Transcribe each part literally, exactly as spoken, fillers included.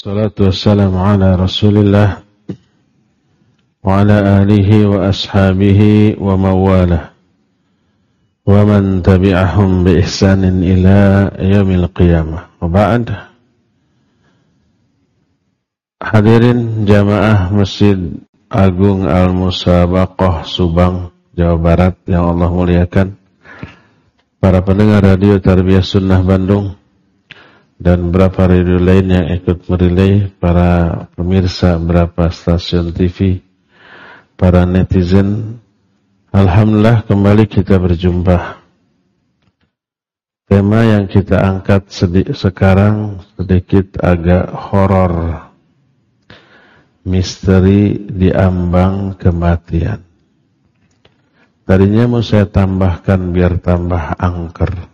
Salatu wassalamu ala Rasulillah wa ala alihi wa ashabihi wa mawalah wa man tabi'ahum bi ihsanin ila yaumil qiyamah. Wa ba'd. Hadirin jamaah Masjid Agung Al-Musabaqah Subang, Jawa Barat yang Allah muliakan, para pendengar radio Tarbiyah Sunnah Bandung dan beberapa radio lain yang ikut merilai, para pemirsa beberapa stasiun T V, para netizen. Alhamdulillah kembali kita berjumpa. Tema yang kita angkat sedi- sekarang sedikit agak horor. Misteri di ambang kematian. Tadinya mau saya tambahkan biar tambah angker.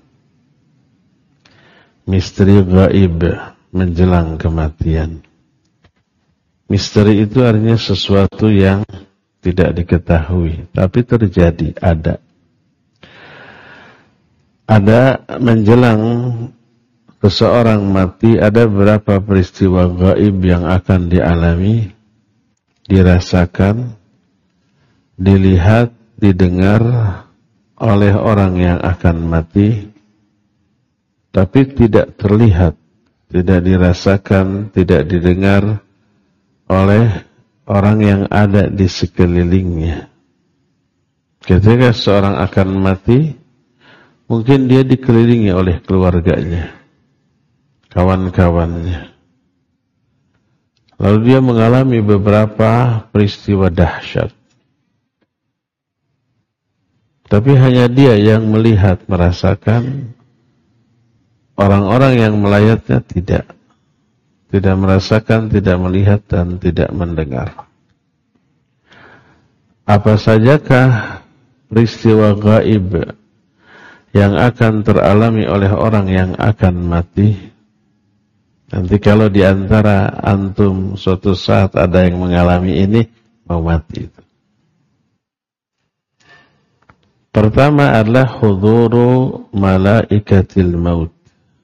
Misteri gaib menjelang kematian. Misteri itu artinya sesuatu yang tidak diketahui, tapi terjadi, ada. Ada menjelang seseorang mati, ada beberapa peristiwa gaib yang akan dialami, dirasakan, dilihat, didengar oleh orang yang akan mati, tapi tidak terlihat, tidak dirasakan, tidak didengar oleh orang yang ada di sekelilingnya. Ketika seorang akan mati, mungkin dia dikelilingi oleh keluarganya, kawan-kawannya. Lalu dia mengalami beberapa peristiwa dahsyat. Tapi hanya dia yang melihat, merasakan. Orang-orang yang melayatnya tidak. Tidak merasakan, tidak melihat, dan tidak mendengar. Apa sajakah peristiwa gaib yang akan teralami oleh orang yang akan mati? Nanti kalau di antara antum suatu saat ada yang mengalami ini, mau mati itu. Pertama adalah huduru malaikatil maut.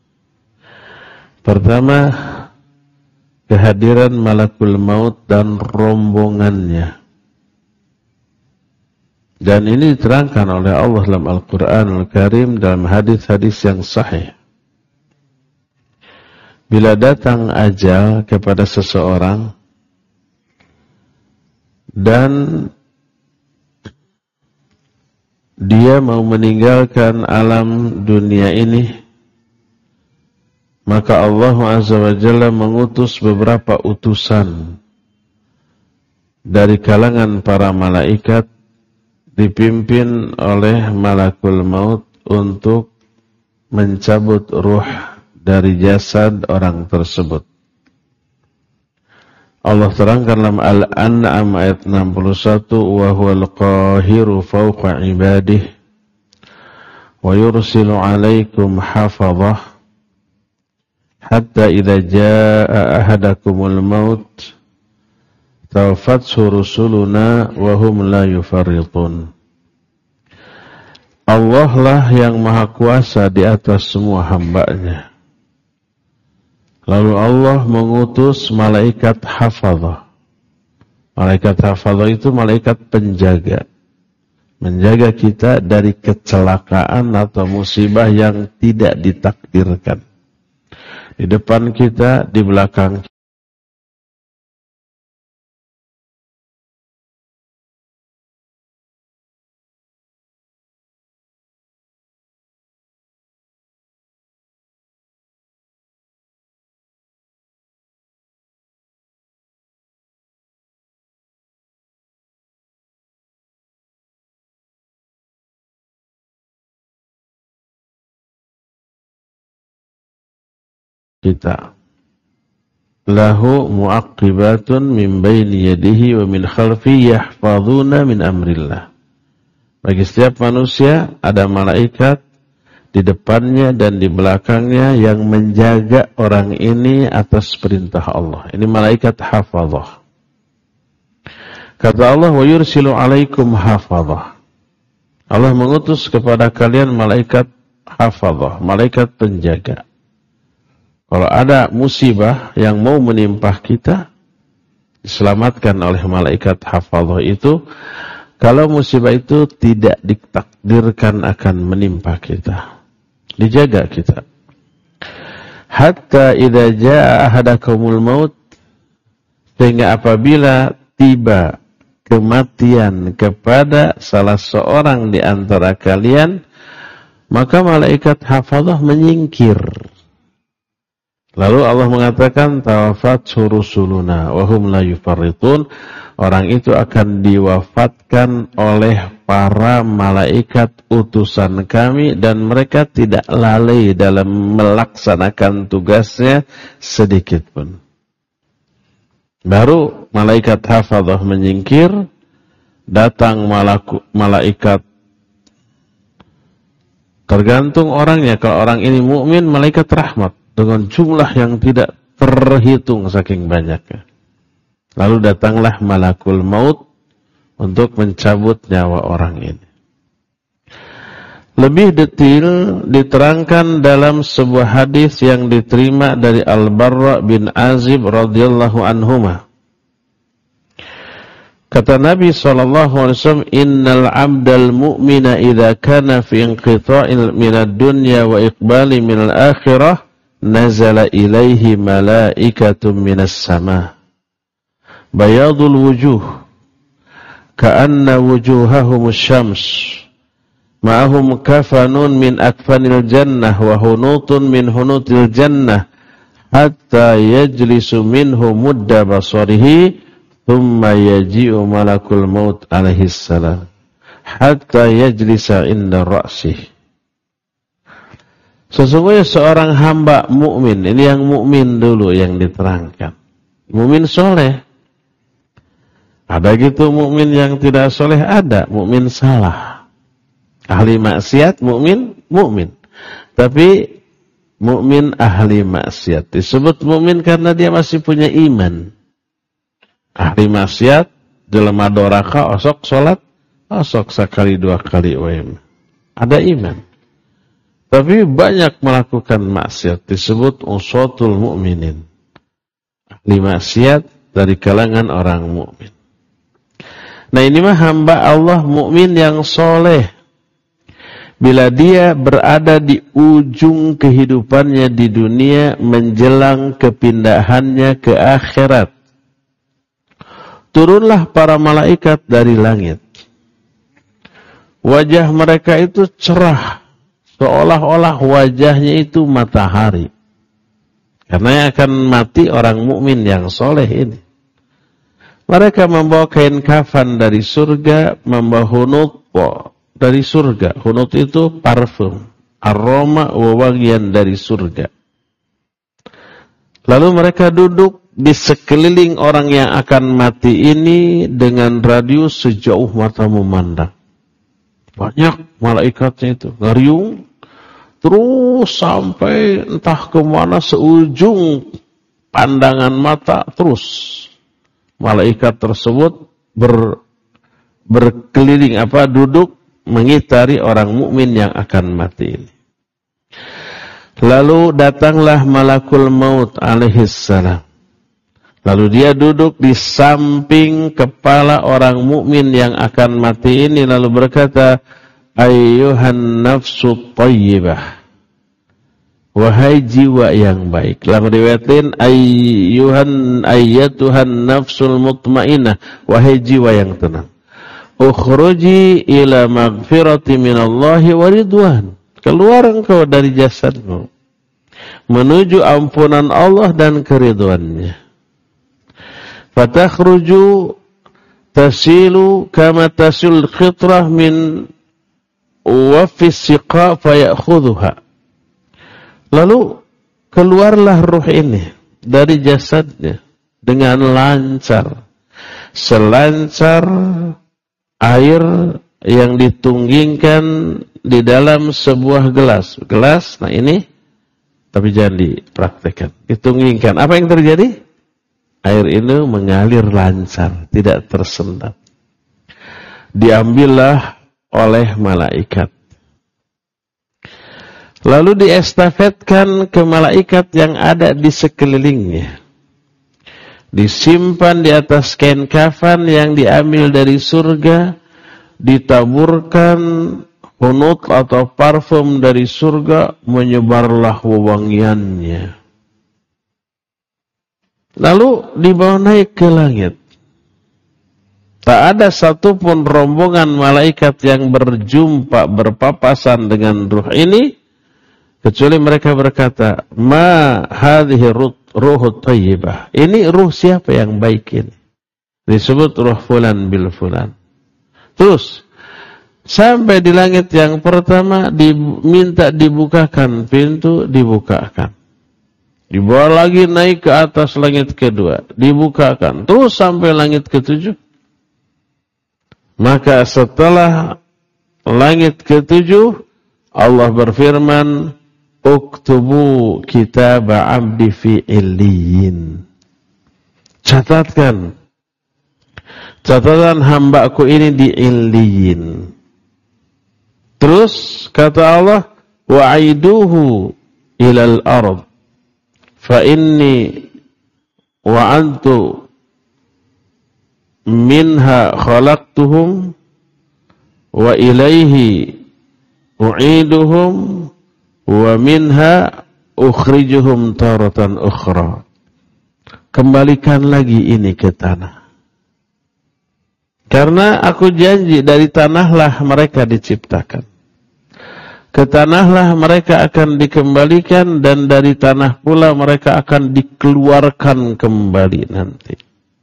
Pertama, kehadiran malakul maut dan rombongannya. Dan ini diterangkan oleh Allah dalam Al-Quranul Karim dalam hadis-hadis yang sahih. Bila datang ajal kepada seseorang dan dia mau meninggalkan alam dunia ini, maka Allah Azza wa Jalla mengutus beberapa utusan dari kalangan para malaikat dipimpin oleh malakul maut untuk mencabut ruh dari jasad orang tersebut. Allah terangkan dalam Al-An'am ayat enam puluh satu, wa huwal qahiru fawqa ibadihi wa yursilu 'alaikum hafadhah hatta idza jaa ahadakumul maut tawaffathu rusuluna wa hum la yufarritun. Allah lah yang maha kuasa di atas semua hambanya. Lalu Allah mengutus malaikat hafadhah. Malaikat hafadhah itu malaikat penjaga. Menjaga kita dari kecelakaan atau musibah yang tidak ditakdirkan. Di depan kita, di belakang kita. kita. Lahu mu'aqibatun min baini yadihi wa min khalfi yahfazuna min amrillah. Bagi setiap manusia ada malaikat di depannya dan di belakangnya yang menjaga orang ini atas perintah Allah. Ini malaikat hafazah. Kata Allah, wa yursilu alaikum hafazah. Allah mengutus kepada kalian malaikat hafazah, malaikat penjaga. Kalau ada musibah yang mau menimpa kita, diselamatkan oleh malaikat hafadhah itu, kalau musibah itu tidak ditakdirkan akan menimpa kita, dijaga kita. Hatta idza jaa ahadakumul maut, sehingga apabila tiba kematian kepada salah seorang di antara kalian, maka malaikat hafadhah menyingkir. Lalu Allah mengatakan tawafat rusuluna wa hum la yufarritun, orang itu akan diwafatkan oleh para malaikat utusan kami dan mereka tidak lalai dalam melaksanakan tugasnya sedikit pun. Baru malaikat hafadhah menyingkir, datang malaku, malaikat. Tergantung orangnya. Kalau orang ini mukmin, malaikat rahmat dengan jumlah yang tidak terhitung saking banyaknya. Lalu datanglah malakul maut untuk mencabut nyawa orang ini. Lebih detail diterangkan dalam sebuah hadis yang diterima dari Al-Barra bin Azib radhiyallahu anhuma. Kata Nabi sallallahu alaihi wasallam, "Innal 'abdal mu'mina idza kana fi inqita'il minad dunya wa iqbali minal akhirah, nazala ilaihi malaikatun minas sama. Bayadul wujuh ka'anna wujuhahum syams. Ma'ahum kafanun min akfanil jannah wa hunutun min hunutil jannah hatta yajlisu minhu mudda basarihi." Thumma yaji'u malakul maut alaihi salam hatta yajlisa inda ra'sih. Sesungguhnya seorang hamba mukmin, ini yang mukmin dulu yang diterangkan. Mukmin soleh. Ada gitu mukmin yang tidak soleh, ada mukmin salah. Ahli maksiat mukmin, mukmin. Tapi mukmin ahli maksiat disebut mukmin karena dia masih punya iman. Ahli maksiat, jelema doraka, osok sholat, osok sekali dua kali wem. Ada iman. Tapi banyak melakukan maksiat, disebut uswatul mu'minin. Ahli maksiat dari kalangan orang mukmin. Nah ini mah hamba Allah mukmin yang soleh. Bila dia berada di ujung kehidupannya di dunia menjelang kepindahannya ke akhirat, turunlah para malaikat dari langit. Wajah mereka itu cerah, seolah-olah wajahnya itu matahari. Karena yang akan mati orang mukmin yang soleh ini. Mereka membawa kain kafan dari surga, membawa hunut dari surga. Hunut itu parfum, aroma wewangian dari surga. Lalu mereka duduk di sekeliling orang yang akan mati ini dengan radius sejauh mata memandang. Banyak malaikatnya itu, ngariung, terus sampai entah kemana seujung pandangan mata, terus malaikat tersebut ber, berkeliling apa duduk mengitari orang mukmin yang akan mati ini. Lalu datanglah malakul maut alaihi salam. Lalu dia duduk di samping kepala orang mukmin yang akan mati ini lalu berkata, "Ayyuhan nafsu thayyibah." Wahai jiwa yang baik. Dalam riwayat lain, "Ayyuhan ayyatuhan nafsul mutmainnah." Wahai jiwa yang tenang. "Ukhruji ila maghfirati minallahi wa ridwan." Keluar engkau dari jasadmu menuju ampunan Allah dan keridhaannya. Fatakhruju tasilu kama tasul khitrah min wafis siqa fayakhudhuha. Lalu keluarlah ruh ini dari jasadnya dengan lancar, selancar air yang ditunggingkan di dalam sebuah gelas. Gelas, nah ini, tapi jangan dipraktekkan. Ditunggingkan. Apa yang terjadi? Air ini mengalir lancar, tidak tersendat. Diambillah oleh malaikat. lalu diestafetkan ke malaikat yang ada di sekelilingnya. Disimpan di atas kain kafan yang diambil dari surga, ditaburkan hunut atau parfum dari surga, menyebarlah wewangiannya. Lalu dibawa naik ke langit. Tak ada satupun rombongan malaikat yang berjumpa, berpapasan dengan ruh ini, kecuali mereka berkata, ma hadhihi ruhut thayyibah. Ini ruh siapa yang baik ini? Disebut ruh fulan bil fulan. Terus, sampai di langit yang pertama, diminta dibukakan pintu, dibukakan. Dibawa lagi naik ke atas langit kedua, dibukakan. Terus sampai langit ketujuh. Maka setelah langit ketujuh, Allah berfirman, uktubu kitab abdi fi illiyin. Catatkan catatan hambaku ini di illiyin. Terus kata Allah, wa'iduhu ilal ard fa inni wa antu minha khalaqtuhum wa ilaihi u'iduhum wa minha ukhrijuhum taratan ukhra. Kembalikan lagi ini ke tanah. Karena aku janji dari tanahlah mereka diciptakan. Ke tanahlah mereka akan dikembalikan dan dari tanah pula mereka akan dikeluarkan kembali nanti.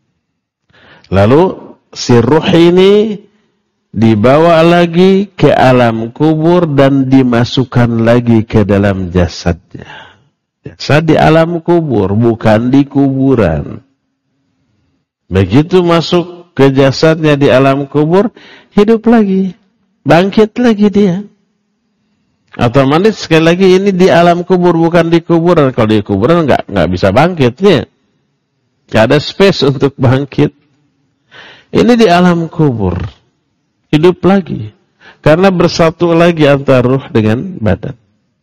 Lalu si ruh ini dibawa lagi ke alam kubur dan dimasukkan lagi ke dalam jasadnya. Jasad di alam kubur, bukan di kuburan. Begitu masuk ke jasadnya di alam kubur, hidup lagi, bangkit lagi dia. Otomatis sekali lagi ini di alam kubur, bukan di kuburan. Kalau di kuburan nggak nggak bisa bangkitnya, nggak ada space untuk bangkit. Ini di alam kubur, hidup lagi, karena bersatu lagi antara ruh dengan badan.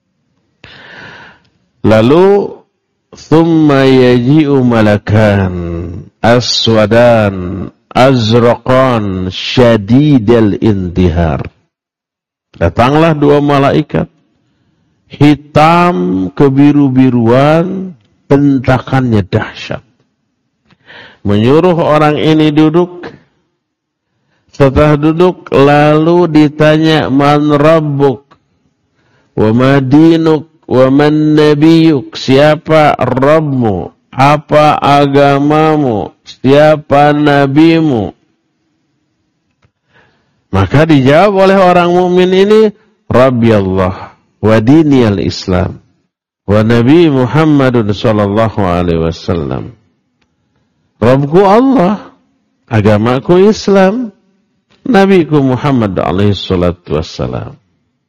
Lalu, thumma yaji'u malakan aswadan azraqan syadidal intihar. Datanglah dua malaikat, hitam kebiru-biruan, bentakannya dahsyat. Menyuruh orang ini duduk. Setelah duduk, lalu ditanya, man rabbuk, wa ma dinuk, wa man nabiyuk. Siapa Rabbmu? Apa agamamu? Siapa nabimu? Maka dijawab oleh orang mukmin ini, Rabbi Allah, wa dini al-Islam, wa Nabi Muhammadun sallallahu alaihi wasallam. Rabbku Allah, agamaku Islam, Nabiku Muhammad alaihi salatu wassalam.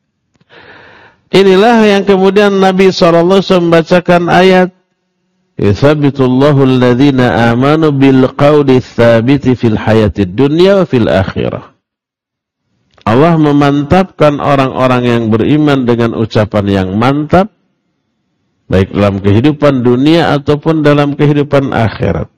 Inilah yang kemudian Nabi sallallahu alaihi wasallam membacakan ayat, yuthabbitullahu alladhina amanu bil qawli tsabiti fil hayatid dunya wa fil akhirah. Allah memantapkan orang-orang yang beriman dengan ucapan yang mantap, baik dalam kehidupan dunia ataupun dalam kehidupan akhirat.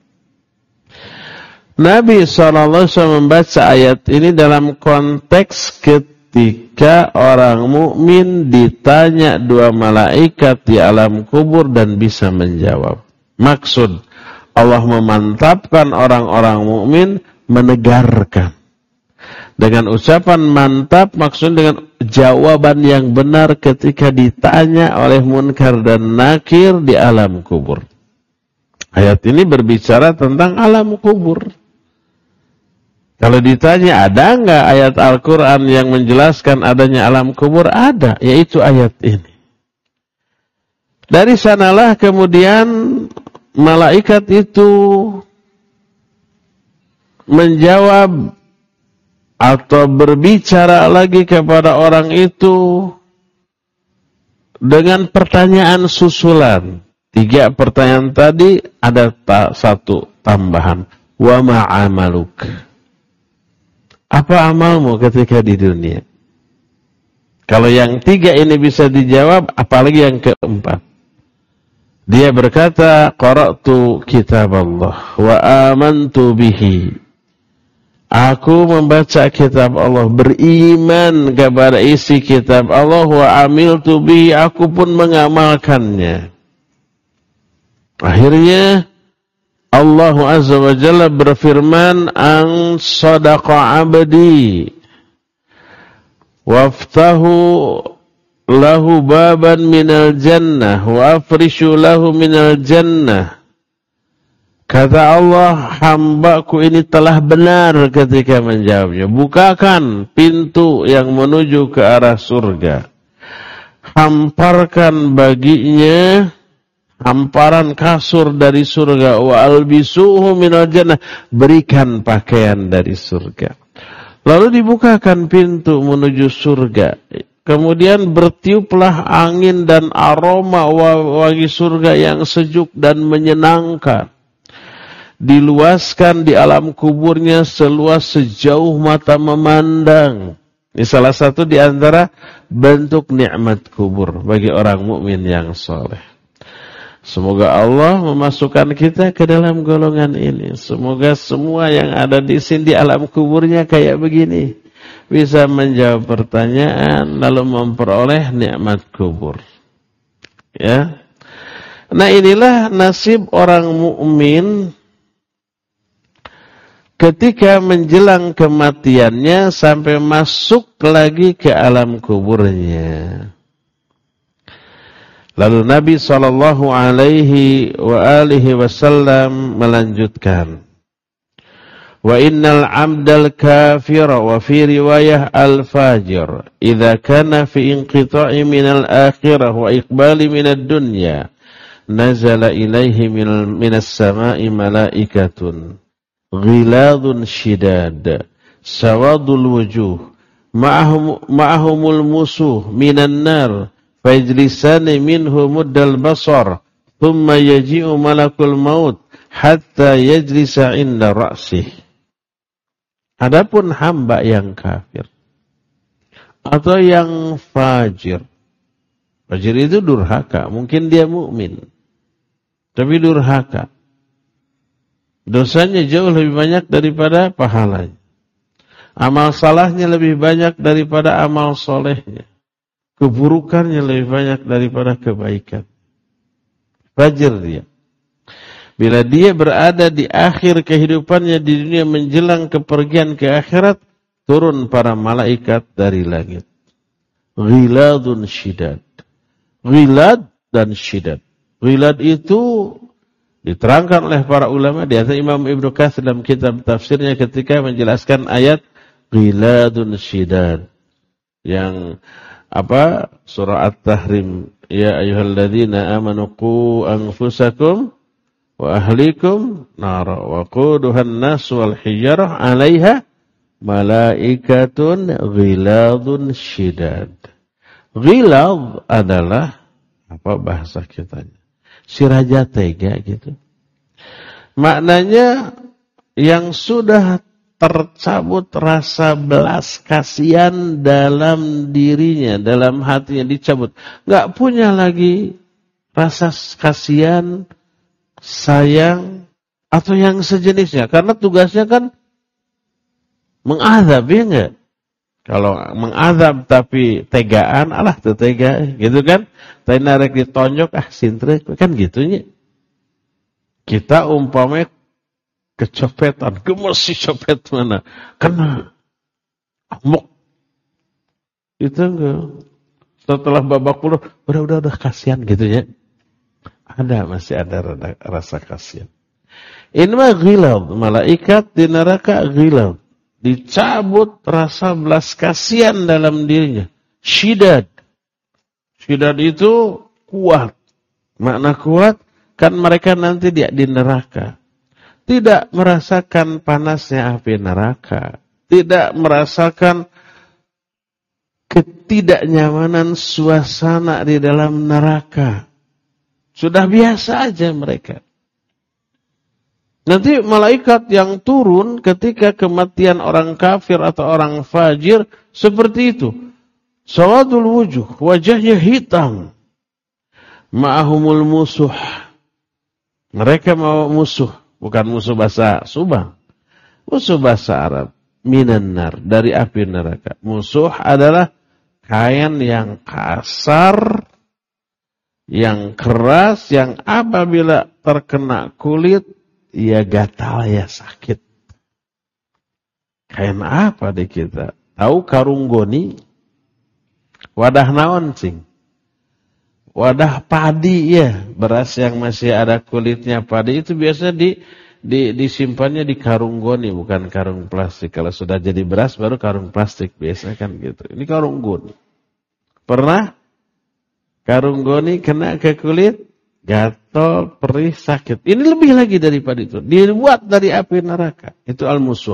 Nabi shallallahu alaihi wasallam membaca ayat ini dalam konteks ketika orang mukmin ditanya dua malaikat di alam kubur dan bisa menjawab. Maksud Allah memantapkan orang-orang mukmin, menegarkan. Dengan ucapan mantap, maksud dengan jawaban yang benar ketika ditanya oleh munkar dan nakir di alam kubur. Ayat ini berbicara tentang alam kubur. Kalau ditanya, ada enggak ayat Al-Quran yang menjelaskan adanya alam kubur? Ada, yaitu ayat ini. Dari sanalah kemudian malaikat itu menjawab atau berbicara lagi kepada orang itu dengan pertanyaan susulan. Tiga pertanyaan tadi, ada ta- satu tambahan. Wa ma'amaluk. Apa amalmu ketika di dunia? Kalau yang tiga ini bisa dijawab, apalagi yang keempat. Dia berkata, qara'tu kitab Allah wa amantu bihi. Aku membaca kitab Allah, beriman kepada isi kitab Allah, wa amiltu bihi, aku pun mengamalkannya. Akhirnya Allah Azza wa Jalla berfirman, an sadaqa abdi waftahu lahu baban minal jannah wa afrishu lahu minal jannah. Kata Allah, hambaku ini telah benar ketika menjawabnya. Bukakan pintu yang menuju ke arah surga. Hamparkan baginya hamparan kasur dari surga. Wa albisuhu minal jannah. Berikan pakaian dari surga. Lalu dibukakan pintu menuju surga. Kemudian bertiuplah angin dan aroma wangi surga yang sejuk dan menyenangkan. Diluaskan di alam kuburnya seluas sejauh mata memandang. Ini salah satu di antara bentuk nikmat kubur bagi orang mukmin yang soleh. Semoga Allah memasukkan kita ke dalam golongan ini. Semoga semua yang ada di sini di alam kuburnya kayak begini. Bisa menjawab pertanyaan lalu memperoleh nikmat kubur. Ya. Nah, inilah nasib orang mukmin ketika menjelang kematiannya sampai masuk lagi ke alam kuburnya. Lalu Nabi sallallahu alaihi wa alihi wasallam melanjutkan, wa innal 'abdal kafira wa fi riwayah al-fajir idza kana fi inqita'i minal akhirah wa iqbali minad dunya nazala ilaihi minas sama'i malaikatun ghiladun shidad sawadul wujuh ma'ahum ma'ahumul musuh minan nar fajlisani minhu muddal basar thumma yaji'u malakul maut hatta yajlisa inda ra'sih. Adapun hamba yang kafir atau yang fajir, fajir itu durhaka, mungkin dia mukmin tapi durhaka. Dosanya jauh lebih banyak daripada pahalanya. Amal salahnya lebih banyak daripada amal solehnya. Keburukannya lebih banyak daripada kebaikan. Fajir dia. Bila dia berada di akhir kehidupannya di dunia menjelang kepergian ke akhirat, turun para malaikat dari langit. Ghiladun syidad. Ghilad dan syidad. Ghilad itu diterangkan oleh para ulama, di antara Imam Ibnu Katsir dalam kitab tafsirnya ketika menjelaskan ayat Ghiladun Syidad yang apa surah At-Tahrim, ya ayyuhalladzina amanu qu anfusakum wa ahlikum nara wa quduhan nas wal hijarah 'alaiha malaikatun ghiladun syidad. Ghilad adalah apa bahasa kitanya? Si raja tega gitu. Maknanya yang sudah tercabut rasa belas kasihan dalam dirinya, dalam hatinya dicabut. Gak punya lagi rasa kasihan, sayang, atau yang sejenisnya. Karena tugasnya kan mengadab, ya enggak? Kalau mengadab tapi tegaan, alah tuh tega, gitu kan? Tapi narek ditonjok, ah sintre, kan gitunya. Kita umpamanya kecopetan, gemes si copet mana? Kena amuk. Itu enggak. Setelah babak puluh, udah udah udah kasihan gitu ya. Ada masih ada rasa kasihan. Ini mah ghilad, malaikat di neraka ghilad. Dicabut rasa belas kasihan dalam dirinya. Syidad. Syidad itu kuat. Makna kuat, kan mereka nanti di, di neraka. Tidak merasakan panasnya api neraka. Tidak merasakan ketidaknyamanan suasana di dalam neraka. Sudah biasa aja mereka. Nanti malaikat yang turun ketika kematian orang kafir atau orang fajir seperti itu. sawadul wujuh, wajahnya hitam. Ma'ahumul musuh. Mereka mau musuh, bukan musuh bahasa Subang. Musuh bahasa Arab. Minan nar, dari api neraka. Musuh adalah kain yang kasar, yang keras, yang apabila terkena kulit, ya gatal, ya sakit. Kain apa di kita? Tahu karung goni? Wadah naon, cing? Wadah padi, ya. Beras yang masih ada kulitnya padi itu biasanya di Di, disimpannya di karung goni, bukan karung plastik. Kalau sudah jadi beras, baru karung plastik. Biasanya kan gitu. Ini karung goni. Pernah karung goni kena ke kulit, gatal, perih, sakit. Ini lebih lagi daripada itu. Dibuat dari api neraka. Itu al-musuh.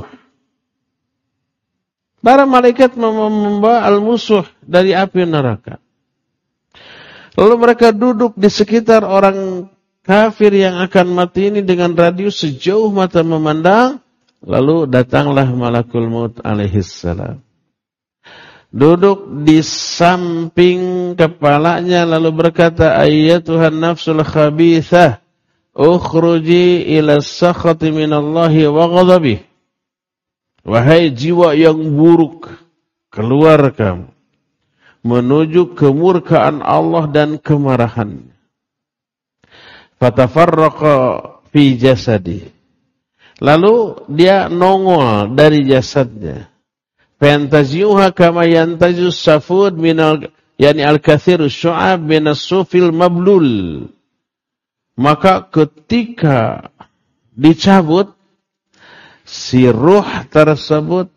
Para malaikat membawa al-musuh dari api neraka. Lalu mereka duduk di sekitar orang kafir yang akan mati ini dengan radius sejauh mata memandang. Lalu datanglah malakul maut alaihissalam. Duduk di samping kepalanya lalu berkata, ayyatuhan nafsul khabithah, ukhruji ila sakhati minallahi wa ghadabih. Wahai jiwa yang buruk, keluar kamu menuju kemurkaan Allah dan kemarahannya. Fatafarraqa fi jasadi. Lalu dia nongol dari jasadnya. Fantaziuha kama yantazus safud minal yani al-kathirus syu'ab minas sufil mablul. Maka ketika dicabut si ruh tersebut,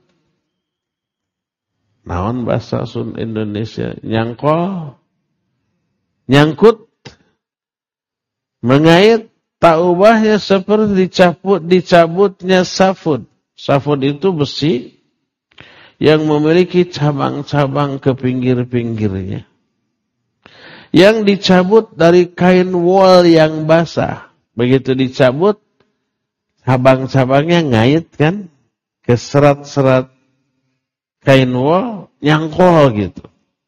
naon bahasa Sun Indonesia, nyangkol, nyangkut, mengait, tak ubahnya seperti dicabut, dicabutnya safud. Safud itu besi yang memiliki cabang-cabang ke pinggir-pinggirnya. Yang dicabut dari kain wol yang basah. Begitu dicabut, cabang-cabangnya ngait kan, ke serat-serat kain wol, nyangkol gitu.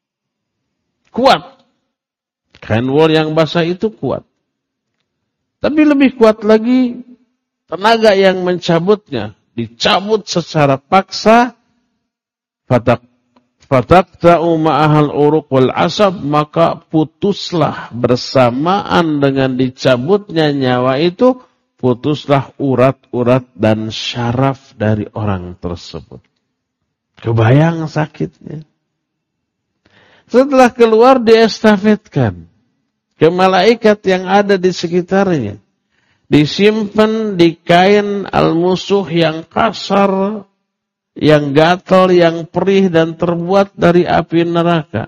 Kuat. Kain wol yang basah itu kuat. Tapi lebih kuat lagi tenaga yang mencabutnya. Dicabut secara paksa. Fatak fatakta'u ma'ahal uruq wal asab. Maka putuslah bersamaan dengan dicabutnya nyawa itu. Putuslah urat-urat dan syaraf dari orang tersebut. Kebayang sakitnya. Setelah keluar diestafetkan ke malaikat yang ada di sekitarnya. Disimpan di kain al-musuh yang kasar, yang gatal, yang perih dan terbuat dari api neraka.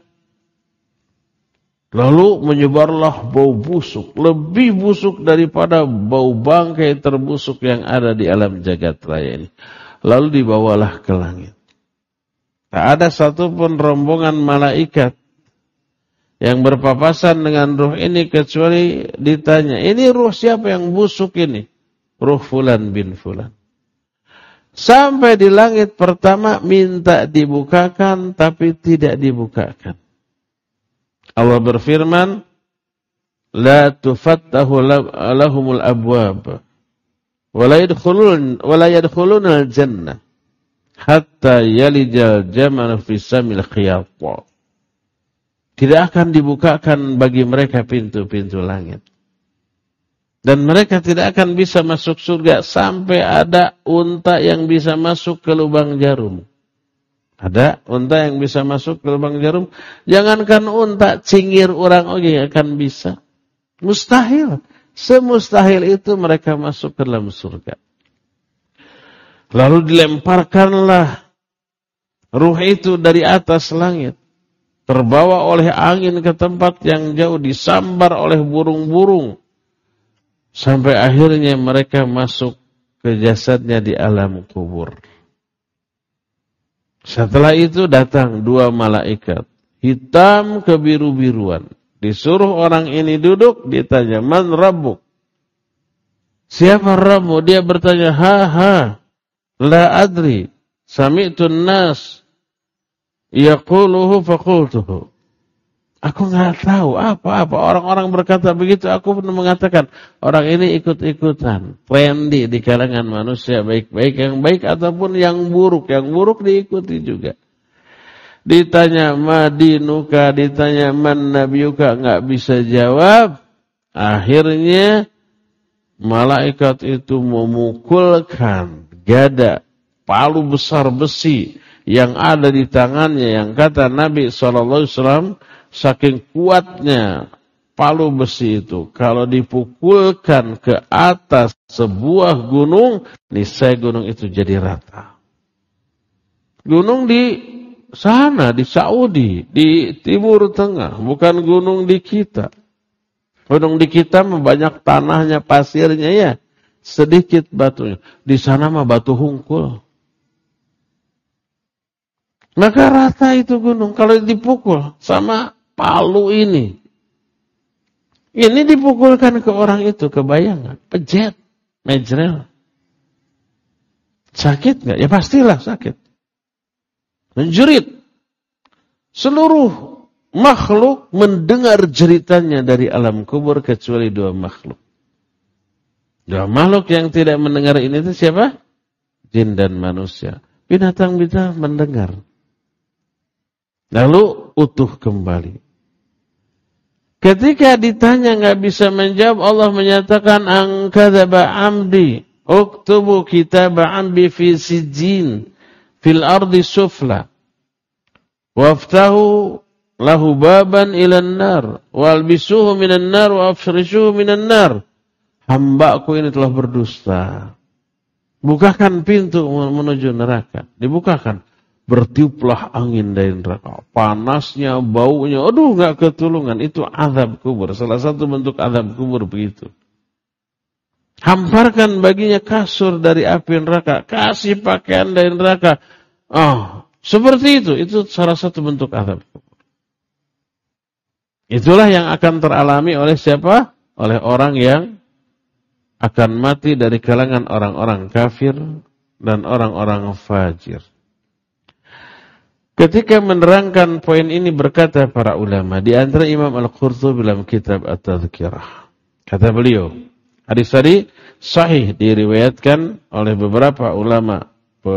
Lalu menyebarlah bau busuk, lebih busuk daripada bau bangkai terbusuk yang ada di alam jagat raya ini. Lalu dibawalah ke langit. Tak ada satupun rombongan malaikat yang berpapasan dengan ruh ini kecuali ditanya, ini ruh siapa yang busuk ini? Ruh fulan bin fulan. Sampai di langit pertama minta dibukakan tapi tidak dibukakan. Allah berfirman, la tufattahu lahumul abwab wa la yadkhulun wa la yadkhulunal jannah hatta yalijal jamal fi samil khiyat. Tidak akan dibukakan bagi mereka pintu-pintu langit. Dan mereka tidak akan bisa masuk surga sampai ada unta yang bisa masuk ke lubang jarum. Ada unta yang bisa masuk ke lubang jarum. Jangankan unta, cingir orang oke akan bisa. Mustahil. Semustahil itu mereka masuk ke dalam surga. Lalu dilemparkanlah ruh itu dari atas langit. Terbawa oleh angin ke tempat yang jauh, disambar oleh burung-burung. Sampai akhirnya mereka masuk ke jasadnya di alam kubur. Setelah itu datang dua malaikat, hitam kebiru-biruan. Disuruh orang ini duduk, ditanya, man rabbuk? Siapa Rabbu? Dia bertanya, ha ha, la adri, sami'tun nas yaquluhu faqultuhu. Aku enggak tahu apa-apa. Orang-orang berkata begitu, aku pun mengatakan, orang ini ikut-ikutan, trendy di kalangan manusia, baik-baik yang baik ataupun yang buruk, yang buruk diikuti juga. Ditanya madinuka, ditanya man nabiyuka, enggak bisa jawab. Akhirnya malaikat itu memukulkan gada palu besar besi yang ada di tangannya, yang kata Nabi shallallahu alaihi wasallam, saking kuatnya palu besi itu, kalau dipukulkan ke atas sebuah gunung, niscaya gunung itu jadi rata. Gunung di sana, di Saudi, di Timur Tengah, bukan gunung di kita. Gunung di kita banyak tanahnya, pasirnya ya, sedikit batunya. Di sana mah batu hungkul. Maka rata itu gunung kalau dipukul sama palu ini. Ini dipukulkan ke orang itu, kebayang, pejet, mejrel. Sakit nggak? Ya pastilah sakit. Menjerit. Seluruh makhluk mendengar jeritannya dari alam kubur kecuali dua makhluk. Dua makhluk yang tidak mendengar ini itu siapa? Jin dan manusia. Binatang-binatang mendengar. Lalu utuh kembali. Ketika ditanya nggak bisa menjawab, Allah menyatakan angkadzaba amdi, uktubu kitaba ambi fi sijjin fil ardi sufla. Waftahu lahu baban ilan nar, walbisuhu minan nar, wa afrishuhu minan nar. Hambaku ini telah berdusta. Bukakan pintu menuju neraka. Dibukakan. Bertiuplah angin dari neraka. Panasnya, baunya, aduh gak ketulungan. Itu azab kubur. Salah satu bentuk azab kubur begitu. Hamparkan baginya kasur dari api neraka. Kasih pakaian dari neraka. Oh, seperti itu. Itu salah satu bentuk azab kubur. Itulah yang akan teralami oleh siapa? Oleh orang yang akan mati dari kalangan orang-orang kafir dan orang-orang fajir. Ketika menerangkan poin ini berkata para ulama, di antara Imam Al-Qurtubi dalam kitab At-Tadhkirah. Kata beliau, hadis tadi sahih diriwayatkan oleh beberapa ulama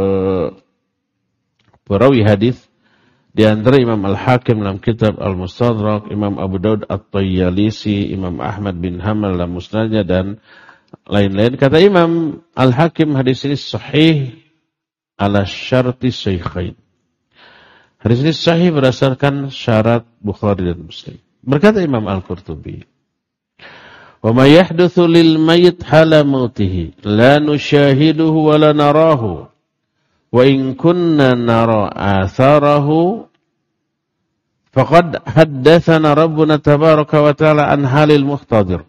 perawi hadis, di antara Imam Al-Hakim dalam kitab Al-Mustadrak, Imam Abu Daud At-Tayyalisi, Imam Ahmad bin Hanbal dalam Musnadnya dan lain-lain. Kata Imam Al-Hakim, hadis ini sahih ala syarti syaikhain. Hadis ini sahih berdasarkan syarat Bukhari dan Muslim. Berkata Imam Al-Qurtubi, "Wa ma yahdutsu lil mayyit hala mautihi la nushahiduhu wa la narahu wa in kunna nara atharahu faqad haddatsana Rabbuna tabaraka wa ta'ala an halil muhtadir."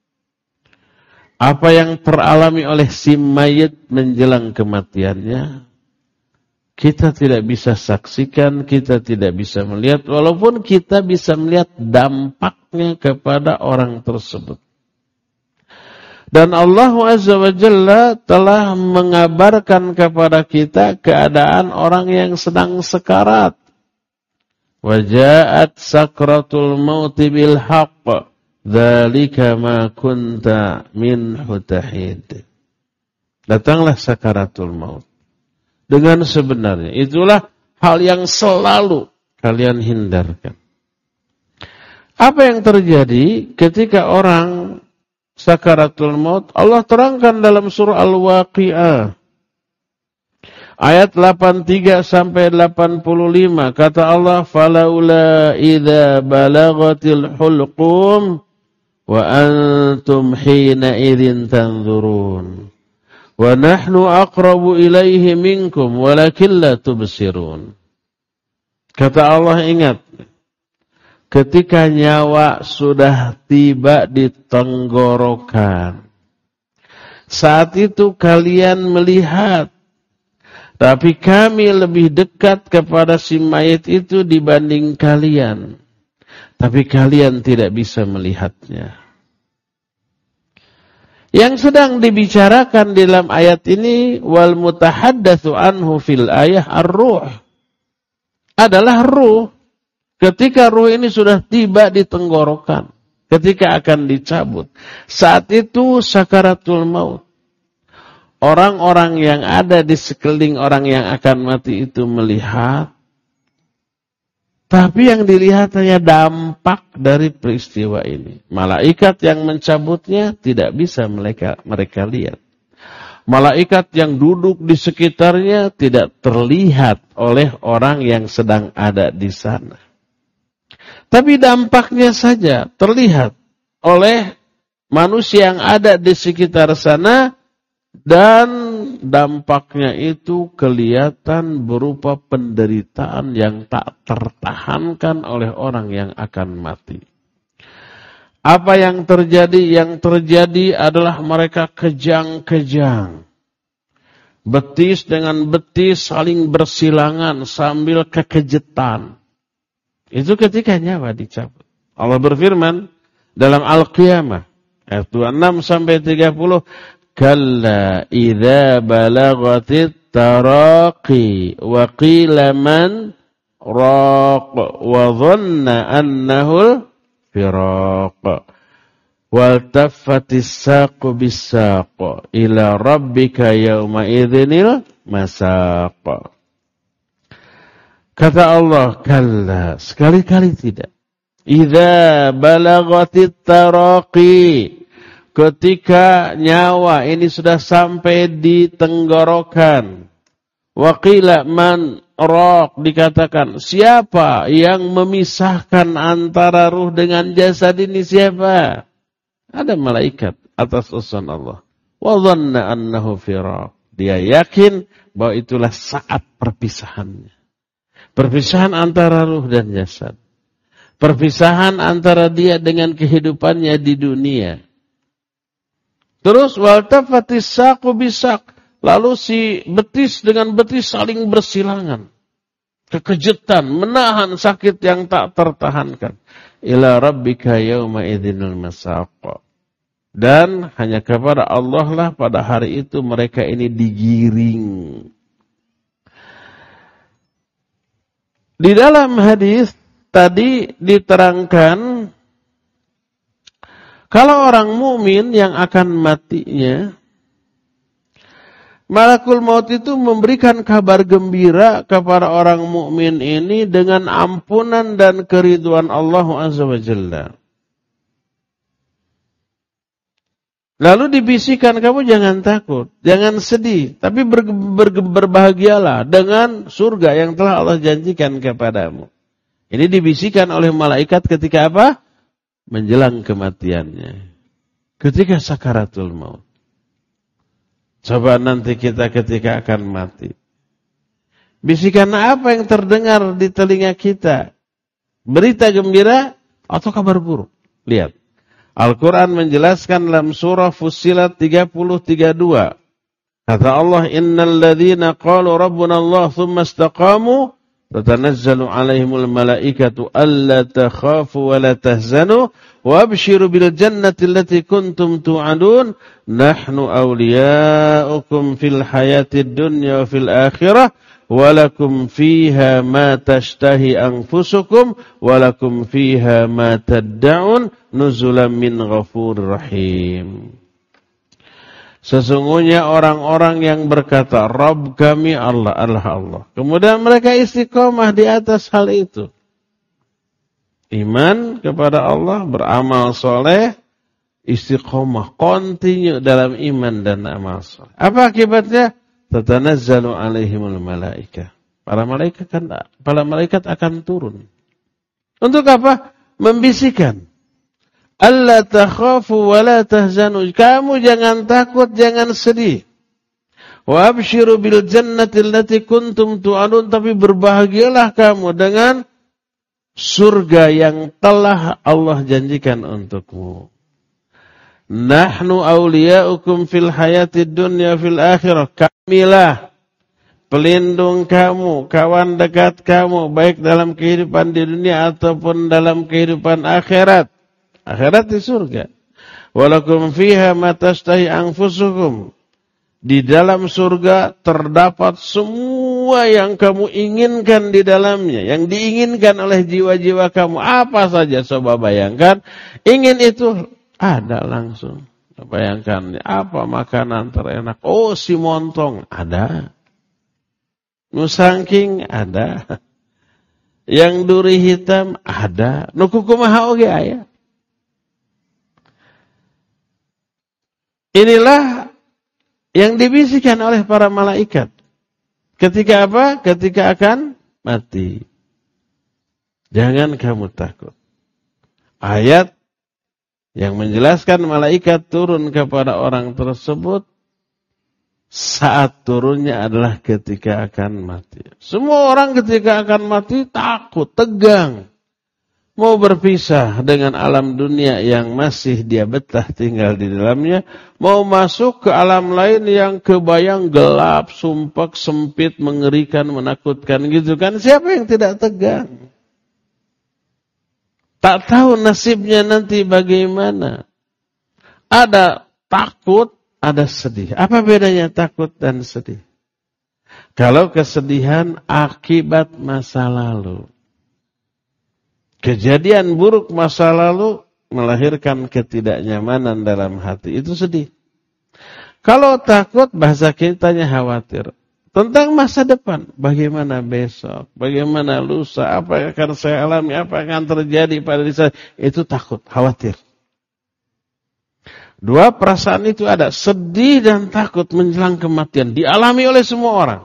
Apa yang teralami oleh si mayit menjelang kematiannya, kita tidak bisa saksikan, kita tidak bisa melihat, walaupun kita bisa melihat dampaknya kepada orang tersebut. Dan Allah Azza wa Jalla telah mengabarkan kepada kita keadaan orang yang sedang sekarat. Waja'at sakratul mauti bil haqq, dzalika ma kunta minhu tahid. Datanglah sakaratul maut dengan sebenarnya. Itulah hal yang selalu kalian hindarkan. Apa yang terjadi ketika orang sakaratul maut? Allah terangkan dalam surah Al-Waqi'ah. Ayat delapan puluh tiga sampai delapan puluh lima. Kata Allah, "Falaula idza balagatil hulqum wa antum hina idzin tanzurun. Wa nahnu aqrabu ilaihi minkum walakin la tubsirun." Kata Allah, ingat, ketika nyawa sudah tiba di tenggorokan, saat itu kalian melihat, tapi kami lebih dekat kepada si mayit itu dibanding kalian, tapi kalian tidak bisa melihatnya. Yang sedang dibicarakan dalam ayat ini, wal mutahaddatsu anhu fil ayah ar-ruh. adalah ruh. Ketika ruh ini sudah tiba di tenggorokan, ketika akan dicabut, saat itu sakaratul maut. Orang-orang yang ada di sekeliling orang yang akan mati itu melihat, tapi yang dilihat hanya dampak dari peristiwa ini. Malaikat yang mencabutnya tidak bisa mereka mereka lihat. Malaikat yang duduk di sekitarnya tidak terlihat oleh orang yang sedang ada di sana. Tapi dampaknya saja terlihat oleh manusia yang ada di sekitar sana, dan dampaknya itu kelihatan berupa penderitaan yang tak tertahankan oleh orang yang akan mati. Apa yang terjadi? Yang terjadi adalah mereka kejang-kejang. Betis dengan betis saling bersilangan sambil kekejetan. Itu ketika nyawa dicabut. Allah berfirman dalam Al-Qiyamah ayat dua puluh enam sampai tiga puluh, kalla idza balagatit taraqi wa qila man raq wa dhanna annahu firaq wal taffatis saqu bis-saq ila rabbika yawma idzinil masaq. Kata Allah, kalla, sekali-kali tidak. Idza balagatit taraqi, ketika nyawa ini sudah sampai di tenggorokan. Wa qila man raq, dikatakan siapa yang memisahkan antara ruh dengan jasad ini, siapa? Ada malaikat atas usun Allah. Wa dhanna annahu firaq, dia yakin bahwa itulah saat perpisahannya. Perpisahan antara ruh dan jasad. Perpisahan antara dia dengan kehidupannya di dunia. Terus wal tafatis saqu bisaq, lalu si betis dengan betis saling bersilangan. Kekejutan, menahan sakit yang tak tertahankan. Ila rabbika yauma idzinul masaq. Dan hanya kepada Allah lah pada hari itu mereka ini digiring. Di dalam hadis tadi diterangkan, kalau orang mukmin yang akan matinya, malakul maut itu memberikan kabar gembira kepada orang mukmin ini dengan ampunan dan keridhaan Allah Azza wa Jalla. Lalu dibisikkan, kamu jangan takut, jangan sedih, tapi ber, ber, berbahagialah dengan surga yang telah Allah janjikan kepadamu. Ini dibisikkan oleh malaikat ketika apa? Menjelang kematiannya. Ketika sakaratul maut. Coba nanti kita ketika akan mati. Bisikan apa yang terdengar di telinga kita? Berita gembira atau kabar buruk? Lihat. Al-Quran menjelaskan dalam surah Fussilat tiga puluh tiga puluh dua. Kata Allah, innal ladzina qalu rabbuna Allah thumma istaqamu tatanazzalu alaihimul malaikatu alla takhafu wa la tahzanu wa abshiru bil jannati allati kuntum tu'adun nahnu awliya'ukum fil hayatid dunya wa fil akhirah walakum fiha ma tashtahi anfusukum walakum fiha ma tad'un nuzulan min ghafurir rahim. Sesungguhnya orang-orang yang berkata Rabb kami Allah adalah Allah, kemudian mereka istiqomah di atas hal itu, iman kepada Allah, beramal soleh, istiqomah, continue dalam iman dan amal soleh. Apa akibatnya? Tatanazzalu alaihimul malaikah. Para malaikat kan, para malaikat akan turun. Untuk apa? Membisikkan. Alla takhafu wa la tahzanu. Kamu jangan takut, jangan sedih. Wa abshiru bil jannati allati kuntum tu'adun, tapi berbahagialah kamu dengan surga yang telah Allah janjikan untukmu. Nahnu awliya'ukum fil hayatid dunya fil akhirah. Kamilah pelindung kamu, kawan dekat kamu, baik dalam kehidupan di dunia ataupun dalam kehidupan akhirat. Akhirat di surga. Walakum fiha ma tashtahi anfusukum. Di dalam surga terdapat semua yang kamu inginkan di dalamnya. Yang diinginkan oleh jiwa-jiwa kamu. Apa saja coba bayangkan. Ingin itu ada langsung. Bayangkan apa makanan terenak. Oh si montong ada. Nusangking ada. Yang duri hitam ada. Nukukumaha oge aya. Inilah yang dibisikkan oleh para malaikat. Ketika apa? Ketika akan mati. Jangan kamu takut. Ayat yang menjelaskan malaikat turun kepada orang tersebut saat turunnya adalah ketika akan mati. Semua orang ketika akan mati takut, tegang. Mau berpisah dengan alam dunia yang masih dia betah tinggal di dalamnya. Mau masuk ke alam lain yang kebayang gelap, sumpek, sempit, mengerikan, menakutkan gitu kan. Siapa yang tidak tegang? Tak tahu nasibnya nanti bagaimana. Ada takut, ada sedih. Apa bedanya takut dan sedih? Kalau kesedihan akibat masa lalu. Kejadian buruk masa lalu melahirkan ketidaknyamanan dalam hati. Itu sedih. Kalau takut, bahasa kitanya khawatir. Tentang masa depan. Bagaimana besok? Bagaimana lusa? Apa yang akan saya alami? Apa yang akan terjadi pada diri saya? Itu takut, khawatir. Dua perasaan itu ada. Sedih dan takut menjelang kematian. Dialami oleh semua orang.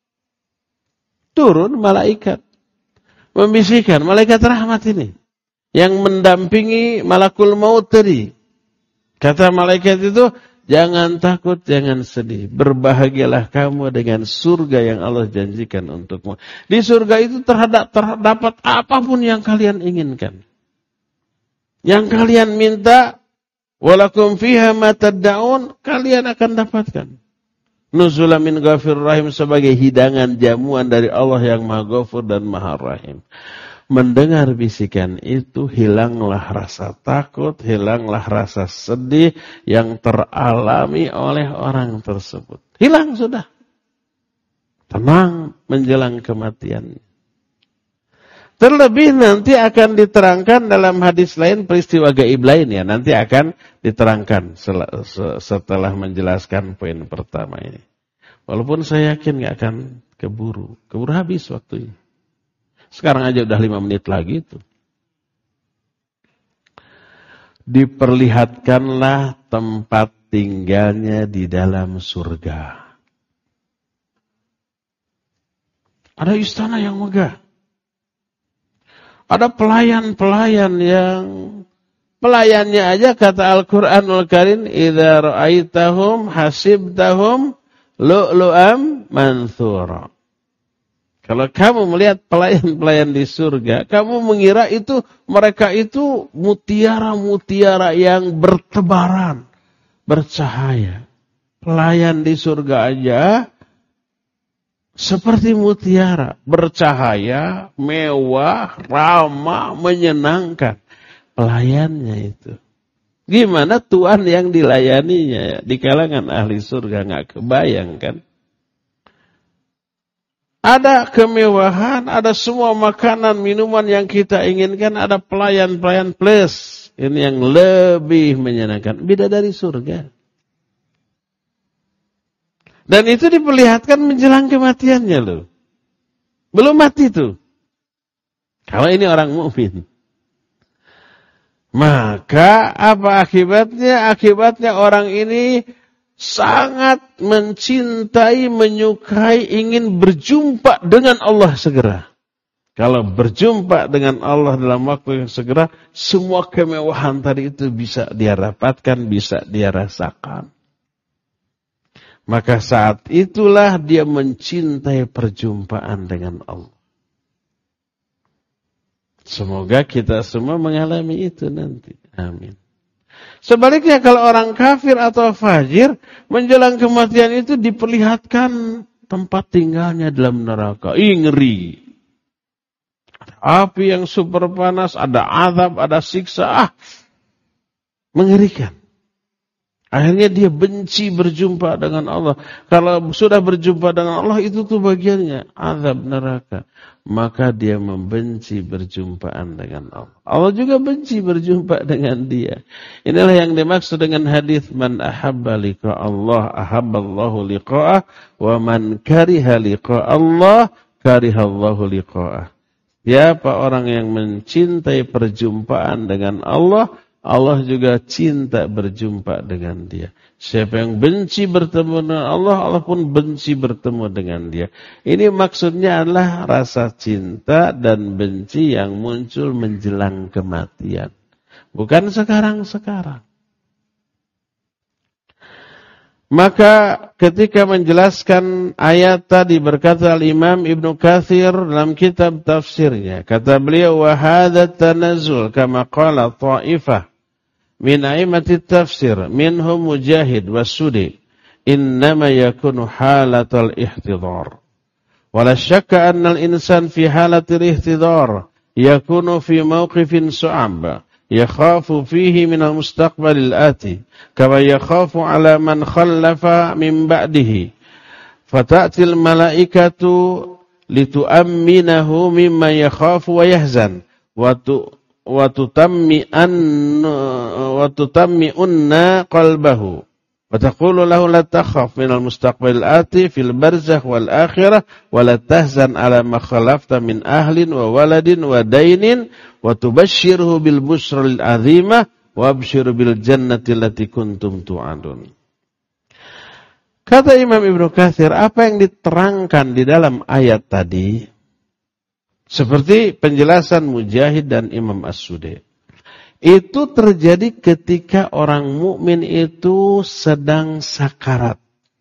Turun malaikat. Membisikkan malaikat rahmat ini. Yang mendampingi malakul maut tadi. Kata malaikat itu, jangan takut, jangan sedih. Berbahagialah kamu dengan surga yang Allah janjikan untukmu. Di surga itu terhadap, terdapat apapun yang kalian inginkan. Yang kalian minta, walakum fiha ma tad'un, kalian akan dapatkan. Nuzulan min ghafir rahim, sebagai hidangan jamuan dari Allah yang Maha Ghafur dan Maha Rahim. Mendengar bisikan itu, hilanglah rasa takut, hilanglah rasa sedih yang teralami oleh orang tersebut. Hilang sudah. Tenang menjelang kematian. Terlebih nanti akan diterangkan dalam hadis lain peristiwa gaib lain ya. Nanti akan diterangkan setelah menjelaskan poin pertama ini. Walaupun saya yakin gak akan keburu. Keburu habis waktunya. Sekarang aja udah lima menit lagi tuh. Diperlihatkanlah tempat tinggalnya di dalam surga. Ada istana yang megah. Ada pelayan-pelayan yang pelayannya aja kata Al-Qur'anul Karim, idza ra'aitahum hasibtahum lu'lu'am manthura. Kalau kamu melihat pelayan-pelayan di surga, kamu mengira itu mereka itu mutiara-mutiara yang bertebaran, bercahaya. Pelayan di surga aja seperti mutiara, bercahaya, mewah, ramah, menyenangkan. Pelayannya itu. Gimana Tuhan yang dilayaninya? Di kalangan ahli surga nggak kebayang kan? Ada kemewahan, ada semua makanan, minuman yang kita inginkan, ada pelayan-pelayan plus. Ini yang lebih menyenangkan. Beda dari surga. Dan itu diperlihatkan menjelang kematiannya loh. Belum mati tuh. Kalau ini orang mukmin. Maka apa akibatnya? Akibatnya orang ini sangat mencintai, menyukai, ingin berjumpa dengan Allah segera. Kalau berjumpa dengan Allah dalam waktu yang segera, semua kemewahan tadi itu bisa dia dapatkan, bisa dia rasakan. Maka saat itulah dia mencintai perjumpaan dengan Allah. Semoga kita semua mengalami itu nanti. Amin. Sebaliknya kalau orang kafir atau fajir, menjelang kematian itu diperlihatkan tempat tinggalnya dalam neraka. Ih, ngeri. Ada api yang super panas, ada azab, ada siksa. Ah, mengerikan. Akhirnya dia benci berjumpa dengan Allah. Kalau sudah berjumpa dengan Allah, itu tuh bagiannya azab neraka. Maka dia membenci berjumpaan dengan Allah. Allah juga benci berjumpa dengan dia. Inilah yang dimaksud dengan hadis man ahabba liqa Allah ahabballahu liqa'ah wa man kariha liqa Allah karihallahu liqa'ah. Siapa orang yang mencintai perjumpaan dengan Allah, Allah juga cinta berjumpa dengan dia. Siapa yang benci bertemu dengan Allah, Allah pun benci bertemu dengan dia. Ini maksudnya adalah rasa cinta dan benci yang muncul menjelang kematian. Bukan sekarang-sekarang. Maka ketika menjelaskan ayat tadi berkata Al-Imam Ibnu Katsir dalam kitab tafsirnya, kata beliau wa hadza tanazzul kama qala ta'ifah min a'immati tafsir minhum Mujahid was-Sudi innama yakunu halatal ihtidhar wala syakka anna al-insan fi halatil ihtidhar yakunu fi mawqifin su'ab yakhafu fihi min al-mustaqbalil ati kama yakhafu ala man khallafa min ba'dihi fata'til malaikatu litu'amminahu mimma yakhafu wa yahzan wa tu wa tutammi'an wa tutammi'unna qalbahu wa taqulu lahu la takhaf min al-mustaqbalil ati fil barzakh wal akhirah wa la tahzan ala ma khalafta min ahlin wa waladin wa dainin wa tubashshirhu bil busril azimah wa abshir bil jannati allati kuntum tu'adun. Kata Imam Ibnu Katsir, apa yang diterangkan di dalam ayat tadi seperti penjelasan Mujahid dan Imam As-Sudi, itu terjadi ketika orang mukmin itu sedang sakarat.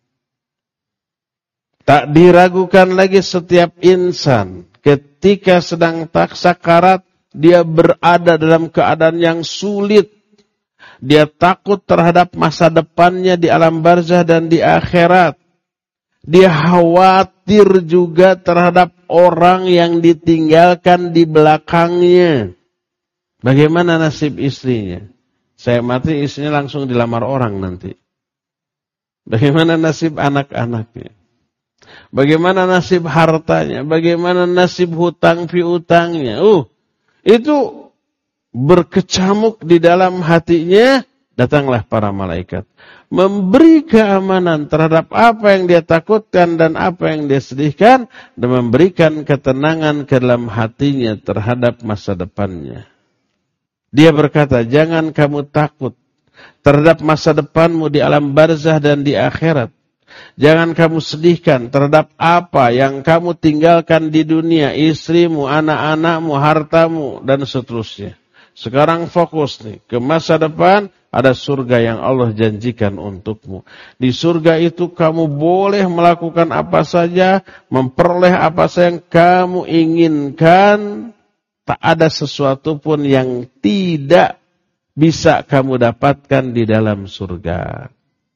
Tak diragukan lagi setiap insan ketika sedang tak sakarat, dia berada dalam keadaan yang sulit. Dia takut terhadap masa depannya di alam barzah dan di akhirat. Dia khawatir juga terhadap orang yang ditinggalkan di belakangnya. Bagaimana nasib istrinya? Saya mati, istrinya langsung dilamar orang nanti. Bagaimana nasib anak-anaknya? Bagaimana nasib hartanya? Bagaimana nasib hutang piutangnya? Uh, itu berkecamuk di dalam hatinya. Datanglah para malaikat, memberi keamanan terhadap apa yang dia takutkan dan apa yang dia sedihkan, dan memberikan ketenangan ke dalam hatinya terhadap masa depannya. Dia berkata, jangan kamu takut terhadap masa depanmu di alam barzah dan di akhirat. Jangan kamu sedihkan terhadap apa yang kamu tinggalkan di dunia, istrimu, anak-anakmu, hartamu, dan seterusnya. Sekarang fokus nih ke masa depan. Ada surga yang Allah janjikan untukmu. Di surga itu kamu boleh melakukan apa saja, memperoleh apa saja yang kamu inginkan. Tak ada sesuatu pun yang tidak bisa kamu dapatkan di dalam surga.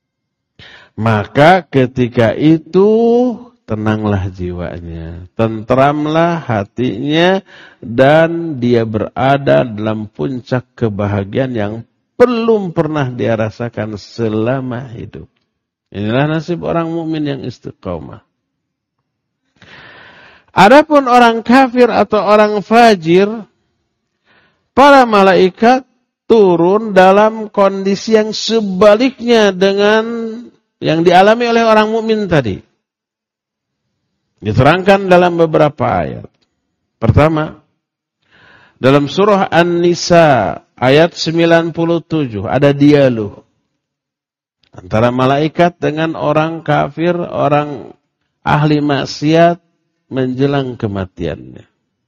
Maka ketika itu tenanglah jiwanya, tentramlah hatinya, dan dia berada dalam puncak kebahagiaan yang belum pernah dia rasakan selama hidup. Inilah nasib orang mukmin yang istiqomah. Adapun orang kafir atau orang fajir, para malaikat turun dalam kondisi yang sebaliknya dengan yang dialami oleh orang mukmin tadi. Diterangkan dalam beberapa ayat. Pertama, dalam surah An-Nisa ayat sembilan puluh tujuh ada dialog antara malaikat dengan orang kafir, orang ahli maksiat menjelang kematiannya.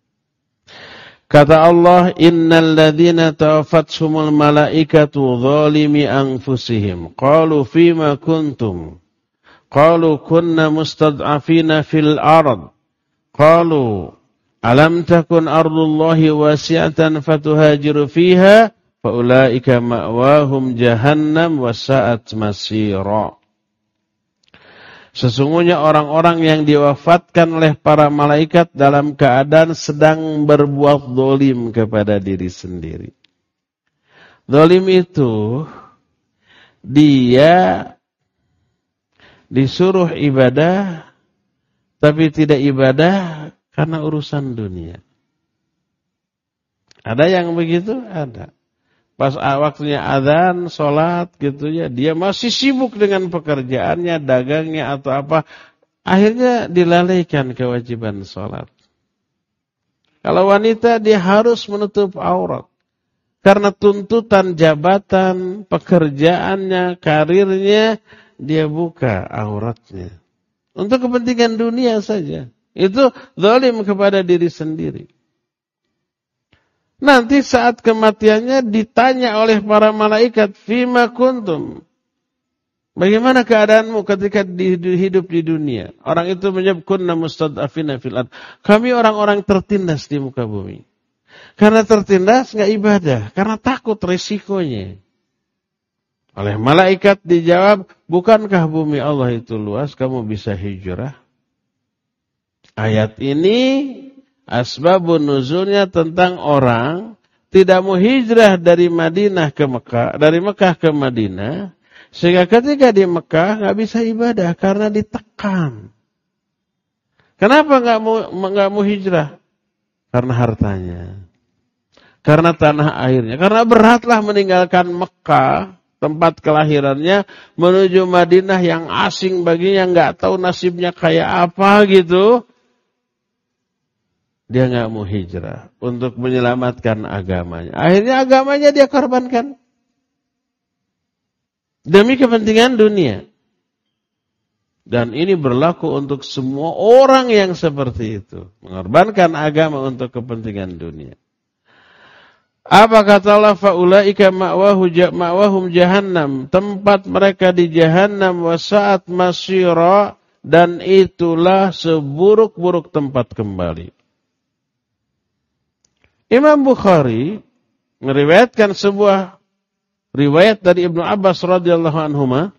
Kata Allah, innal ladzina tawaffatuhumul malaikatu zalimi anfusihim qalu fima kuntum qalu kunna mustad'afina fil ard qalu alam takun ardullahi wasi'atan fatuhajiru fiha faulaika ma'wahum jahannam wasa'at masira. Sesungguhnya orang-orang yang diwafatkan oleh para malaikat dalam keadaan sedang berbuat zalim kepada diri sendiri. Zalim itu dia disuruh ibadah tapi tidak ibadah karena urusan dunia. Ada yang begitu? Ada. Pas waktunya azan, sholat gitu ya, dia masih sibuk dengan pekerjaannya, dagangnya atau apa. Akhirnya dilalaikan kewajiban sholat. Kalau wanita dia harus menutup aurat. Karena tuntutan jabatan, pekerjaannya, karirnya, dia buka auratnya. Untuk kepentingan dunia saja. Itu zalim kepada diri sendiri. Nanti saat kematiannya ditanya oleh para malaikat, fima kuntum. Bagaimana keadaanmu ketika hidup di dunia? Orang itu menyebut kunna mustad'afina fil ard. Kami orang-orang tertindas di muka bumi. Karena tertindas enggak ibadah, karena takut resikonya. Oleh malaikat dijawab, bukankah bumi Allah itu luas, kamu bisa hijrah? Ayat ini asbabun nuzulnya tentang orang tidak mau hijrah dari Madinah ke Mekah, dari Mekah ke Madinah, sehingga ketika di Mekah nggak bisa ibadah karena ditekan. Kenapa nggak mau nggak mau hijrah? Karena hartanya, karena tanah airnya, karena beratlah meninggalkan Mekah, tempat kelahirannya, menuju Madinah yang asing baginya, nggak tahu nasibnya kayak apa gitu. Dia nggak mau hijrah untuk menyelamatkan agamanya. Akhirnya agamanya dia korbankan demi kepentingan dunia. Dan ini berlaku untuk semua orang yang seperti itu, mengorbankan agama untuk kepentingan dunia. Apa kata Allah? Faulaika ma'wahum jahannam, tempat mereka di jahannam, wasa'at masyira, dan itulah seburuk-buruk tempat kembali. Imam Bukhari meriwayatkan sebuah riwayat dari Ibnu Abbas radhiyallahu anhuma.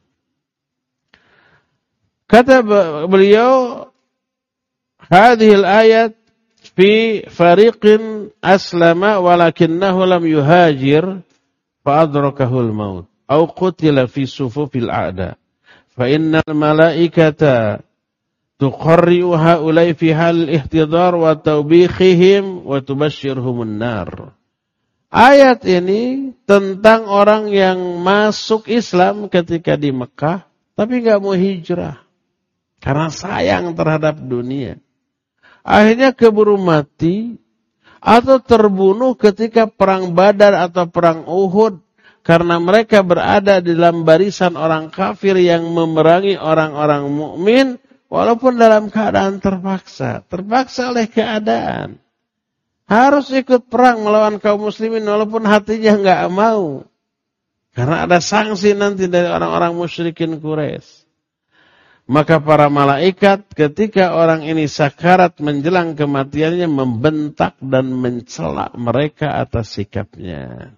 Kata beliau, hadhil ayat fi fariqin aslama walakinnahu lam yuhajir fa adrakahul maut au qutila fi sufufil a'da fa innal malaikata tuqarri'u haulai fi hal ihtidar wa tawbikhihim wa tubashshirhumun nar. Ayat ini tentang orang yang masuk Islam ketika di Mekah tapi enggak mau hijrah karena sayang terhadap dunia. Akhirnya keburu mati atau terbunuh ketika perang Badar atau perang Uhud karena mereka berada di dalam barisan orang kafir yang memerangi orang-orang mukmin. Walaupun dalam keadaan terpaksa, terpaksa oleh keadaan. Harus ikut perang melawan kaum muslimin walaupun hatinya enggak mau. Karena ada sanksi nanti dari orang-orang musyrikin Quraisy. Maka para malaikat ketika orang ini sakarat menjelang kematiannya membentak dan mencela mereka atas sikapnya.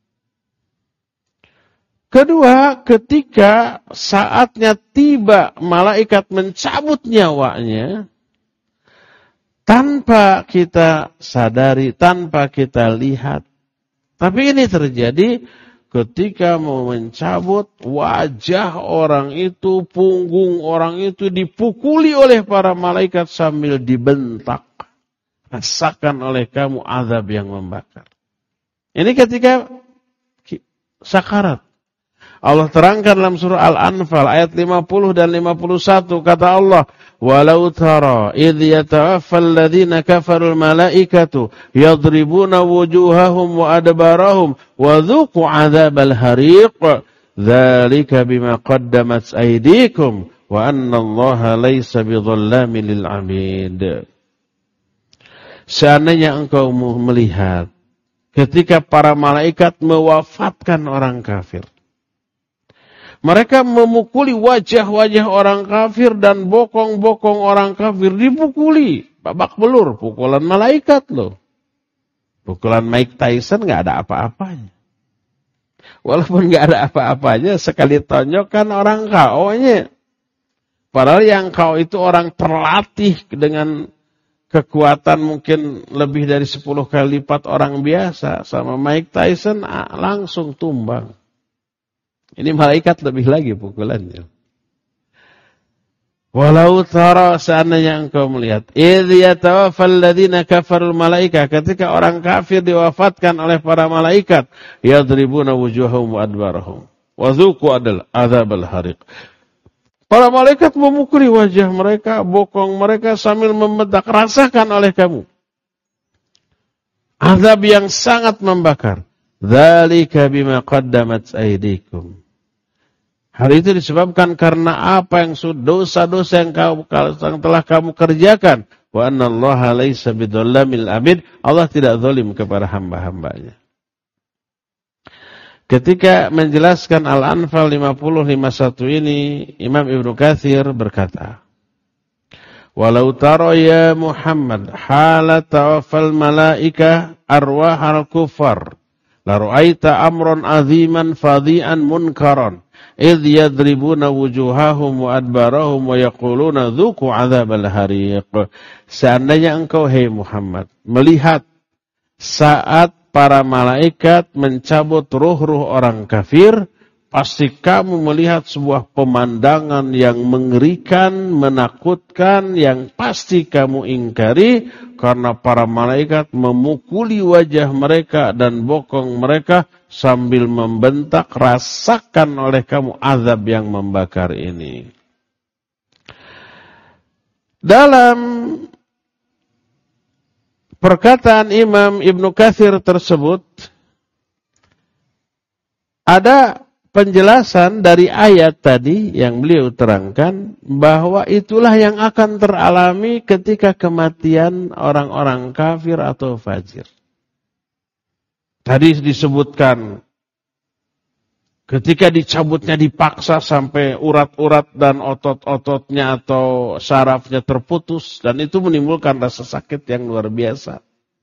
Kedua, ketika saatnya tiba malaikat mencabut nyawanya, tanpa kita sadari, tanpa kita lihat. Tapi ini terjadi ketika mau mencabut, wajah orang itu, punggung orang itu dipukuli oleh para malaikat sambil dibentak. Rasakan oleh kamu azab yang membakar. Ini ketika sakarat. Allah terangkan dalam surah Al-Anfal ayat lima puluh dan lima puluh satu, kata Allah, walau tara idh yatawaffal ladzina kafarul malaikatu yadribuna wujuhahum wa adbarahum wa dhuqu adzabal hariq dzalika bima qaddamat aydikum wa anna Allaha laisa bidzallamin lil 'abid. Seandainya engkau melihat ketika para malaikat mewafatkan orang kafir, mereka memukuli wajah-wajah orang kafir dan bokong-bokong orang kafir dipukuli. Babak belur, pukulan malaikat loh. Pukulan Mike Tyson gak ada apa-apanya. Walaupun gak ada apa-apanya, sekali tonjokan orang K O-nya. Padahal yang K O itu orang terlatih dengan kekuatan mungkin lebih dari sepuluh kali lipat orang biasa. Sama Mike Tyson langsung tumbang. Ini malaikat lebih lagi pukulannya. Walau tara, seandainya engkau melihat, idh yatawaffal ladzina kafarul malaika, ketika orang kafir diwafatkan oleh para malaikat, yadribuna wujuhahum wa adbarahum wa dzuqu adzabal hariq. Para malaikat memukuli wajah mereka, bokong mereka sambil membedak, rasakan oleh kamu azab yang sangat membakar. Dzalika bima qaddamat aydikum. Hal itu disebabkan karena apa yang dosa-dosa yang, kau, yang telah kamu kerjakan. Wa annallaha laisa bidzalamil abid. Allah tidak zalim kepada hamba-hambanya. Ketika menjelaskan Al-Anfal lima puluh lima puluh satu ini, Imam Ibnu Katsir berkata, walau tara ya Muhammad halat tawaffal malaikah arwahal kufar la ra'aita amran aziman fadhi'an munkaran idh yadribuna wujuhahum wa adbarahum wa yaquluna dzuqu adzabal hariq. Seandainya engkau, hai Muhammad, melihat saat para malaikat mencabut ruh-ruh orang kafir, pasti kamu melihat sebuah pemandangan yang mengerikan, menakutkan, yang pasti kamu ingkari, karena para malaikat memukuli wajah mereka dan bokong mereka sambil membentak, rasakan oleh kamu azab yang membakar ini. Dalam perkataan Imam Ibnu Katsir tersebut, ada penjelasan dari ayat tadi yang beliau terangkan bahwa itulah yang akan teralami ketika kematian orang-orang kafir atau fajir. Tadi disebutkan ketika dicabutnya dipaksa sampai urat-urat dan otot-ototnya atau sarafnya terputus, dan itu menimbulkan rasa sakit yang luar biasa.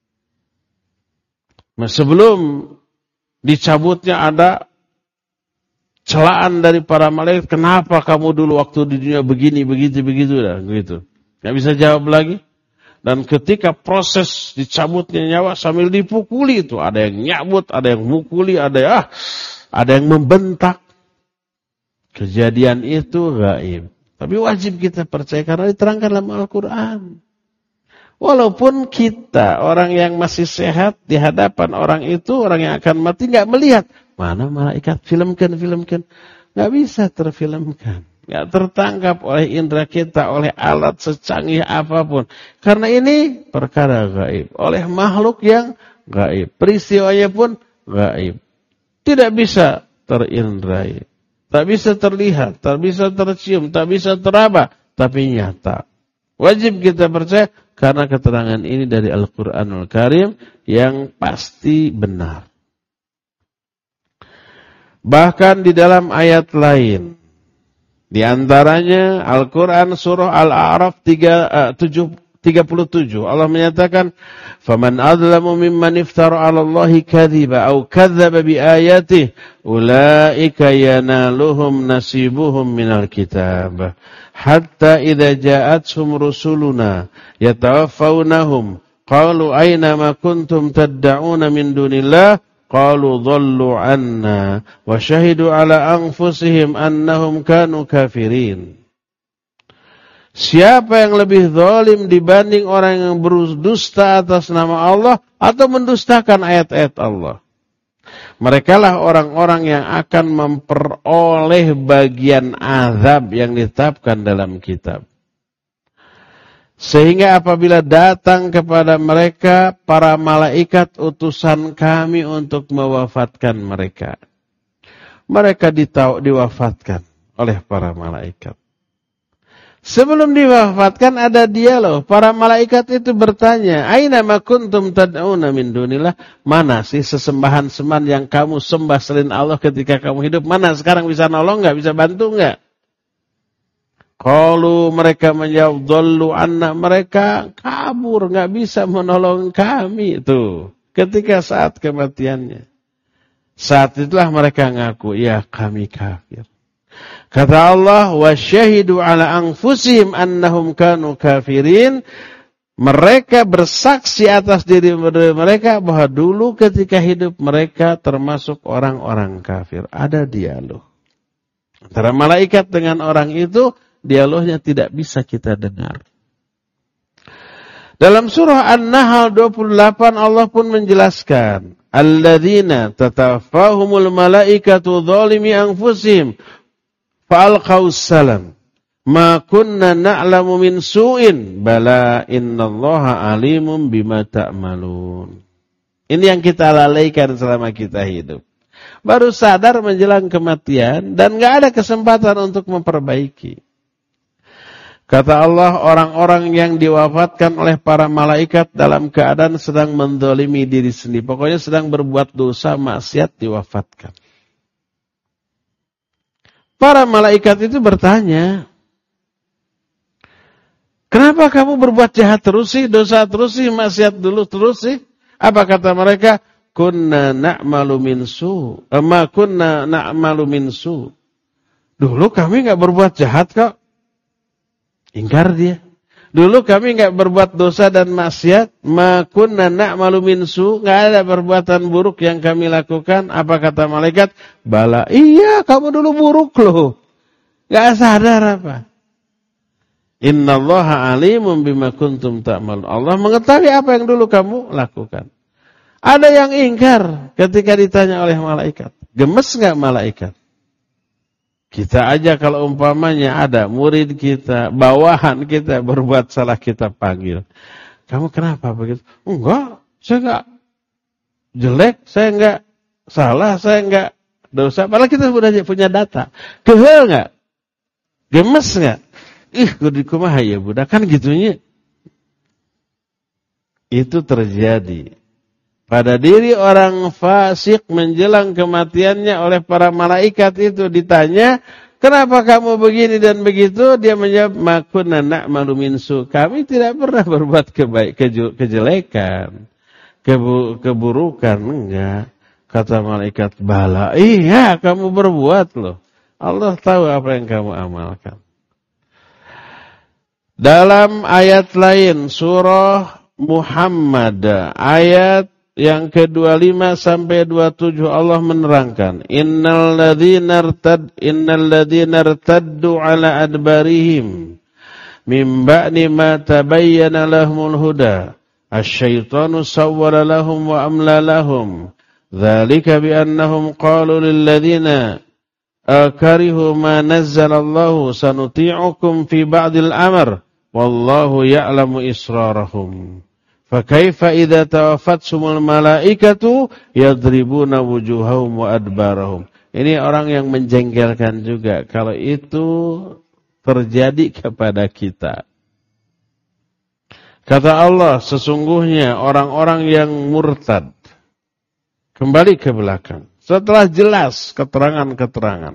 Nah, sebelum dicabutnya ada celaan dari para malaikat, kenapa kamu dulu waktu di dunia begini, begitu, begitu, dah, gitu. Nggak bisa jawab lagi. Dan ketika proses dicabutnya nyawa sambil dipukuli itu, ada yang nyabut, ada yang mukuli, ada yang, ah, ada yang membentak. Kejadian itu gaib. Tapi wajib kita percaya karena diterangkan dalam Al-Quran. Walaupun kita, orang yang masih sehat, di hadapan orang itu, orang yang akan mati, nggak melihat. Mana malaikat, filmkan, filmkan. Nggak bisa terfilmkan. Nggak tertangkap oleh indera kita, oleh alat secanggih apapun. Karena ini perkara gaib. Oleh makhluk yang gaib. Peristiwanya pun gaib. Tidak bisa terindrai. Tak bisa terlihat, tak bisa tercium, tak bisa teraba. Tapi nyata. Wajib kita percaya karena keterangan ini dari Al-Quranul Karim yang pasti benar. Bahkan di dalam ayat lain, di antaranya Al-Quran surah Al-A'raf tiga puluh tujuh, Allah menyatakan, "Faman adlamu mimman iftara 'ala Allahi kadhiba aw kadzdzaba bi ayatihi, ulaika yanaluhum nasibuhum minal kitab. Hatta idza ja'atuhum rusuluna yatawaffawnahum qalu aina ma kuntum tad'una min dunillah." Qalu dhallu anna wa syahidu ala anfusihim annahum kanu kafirin. Siapa yang lebih zalim dibanding orang yang berdusta atas nama Allah atau mendustakan ayat-ayat Allah? Merekalah orang-orang yang akan memperoleh bagian azab yang ditetapkan dalam kitab. Sehingga apabila datang kepada mereka para malaikat utusan kami untuk mewafatkan mereka, mereka ditau, diwafatkan oleh para malaikat. Sebelum diwafatkan ada dialog. Para malaikat itu bertanya, "Aina ma kuntum tad'una min dunillah?" Mana sih sesembahan-sembahan yang kamu sembah selain Allah ketika kamu hidup? Mana sekarang bisa nolong enggak? Bisa bantu enggak? Qalu, mereka menjawab, dhallu anna, mereka kabur, enggak bisa menolong kami itu ketika saat kematiannya. Saat itulah mereka ngaku, ya kami kafir. Kata Allah, wa syahidu ala anfusihim annahum kanu kafirin. Mereka bersaksi atas diri mereka bahwa dulu ketika hidup mereka termasuk orang-orang kafir. Ada dialog. Antara malaikat dengan orang itu, dialognya tidak bisa kita dengar. Dalam surah An-Nahl dua puluh delapan Allah pun menjelaskan, alladzina tatawaffahumul malaikatu dzalimi anfusihim fa'alqaus salam ma kunna na'lamu min su'in bala innallaha alimun bima ta'malun. Ini yang kita lalaikan selama kita hidup. Baru sadar menjelang kematian dan enggak ada kesempatan untuk memperbaiki. Kata Allah, orang-orang yang diwafatkan oleh para malaikat dalam keadaan sedang mendolimi diri sendiri. Pokoknya sedang berbuat dosa, maksiat, diwafatkan. Para malaikat itu bertanya, kenapa kamu berbuat jahat terus sih, dosa terus sih, maksiat dulu terus sih? Apa kata mereka? Kunna na'malu min su. Ma kunna na'malu min su. Dulu kami enggak berbuat jahat kok. Ingkar dia. Dulu kami enggak berbuat dosa dan maksiat, ma kunna na'malu min su, enggak ada perbuatan buruk yang kami lakukan. Apa kata malaikat? Bala, iya kamu dulu buruk loh. Enggak sadar apa? Innallaha alimun bima kuntum ta'malun. Allah mengetahui apa yang dulu kamu lakukan. Ada yang ingkar ketika ditanya oleh malaikat. Gemes enggak malaikat? Kita aja kalau umpamanya ada murid kita, bawahan kita berbuat salah kita panggil. Kamu kenapa begitu? Enggak, saya enggak jelek, saya enggak salah, saya enggak dosa. Padahal kita sudah punya data. Kehel enggak? Gemes enggak? Ih, kudu kumaha ya budak, kan gitunya. Itu terjadi pada diri orang fasik menjelang kematiannya oleh para malaikat itu ditanya, kenapa kamu begini dan begitu? Dia menjawab, makunna na'malu min su. Kami tidak pernah berbuat kebaik, keju, kejelekan, kebu, keburukan. Enggak. Kata malaikat, bala. Iya, kamu berbuat loh. Allah tahu apa yang kamu amalkan. Dalam ayat lain, surah Muhammad, ayat yang ke dua puluh lima sampai dua puluh tujuh Allah menerangkan, innal ladzina irtad innal ladzina irtaddu ala adbarihim min ba'di ma tabayyana lahumul huda asy-syaitanu sawwara lahum wa amla lahum dzalika bi annahum qalu lil ladzina akarihu ma nazzala Allahu sanuti'ukum fi ba'dil amr wallahu ya'lamu israrahum. Fakaifa idza tawafatsumul malaikatu yadribuna wujuhahum wa adbarahum. Ini orang yang menjengkelkan juga kalau itu terjadi kepada kita. Kata Allah, sesungguhnya orang-orang yang murtad kembali ke belakang setelah jelas keterangan-keterangan.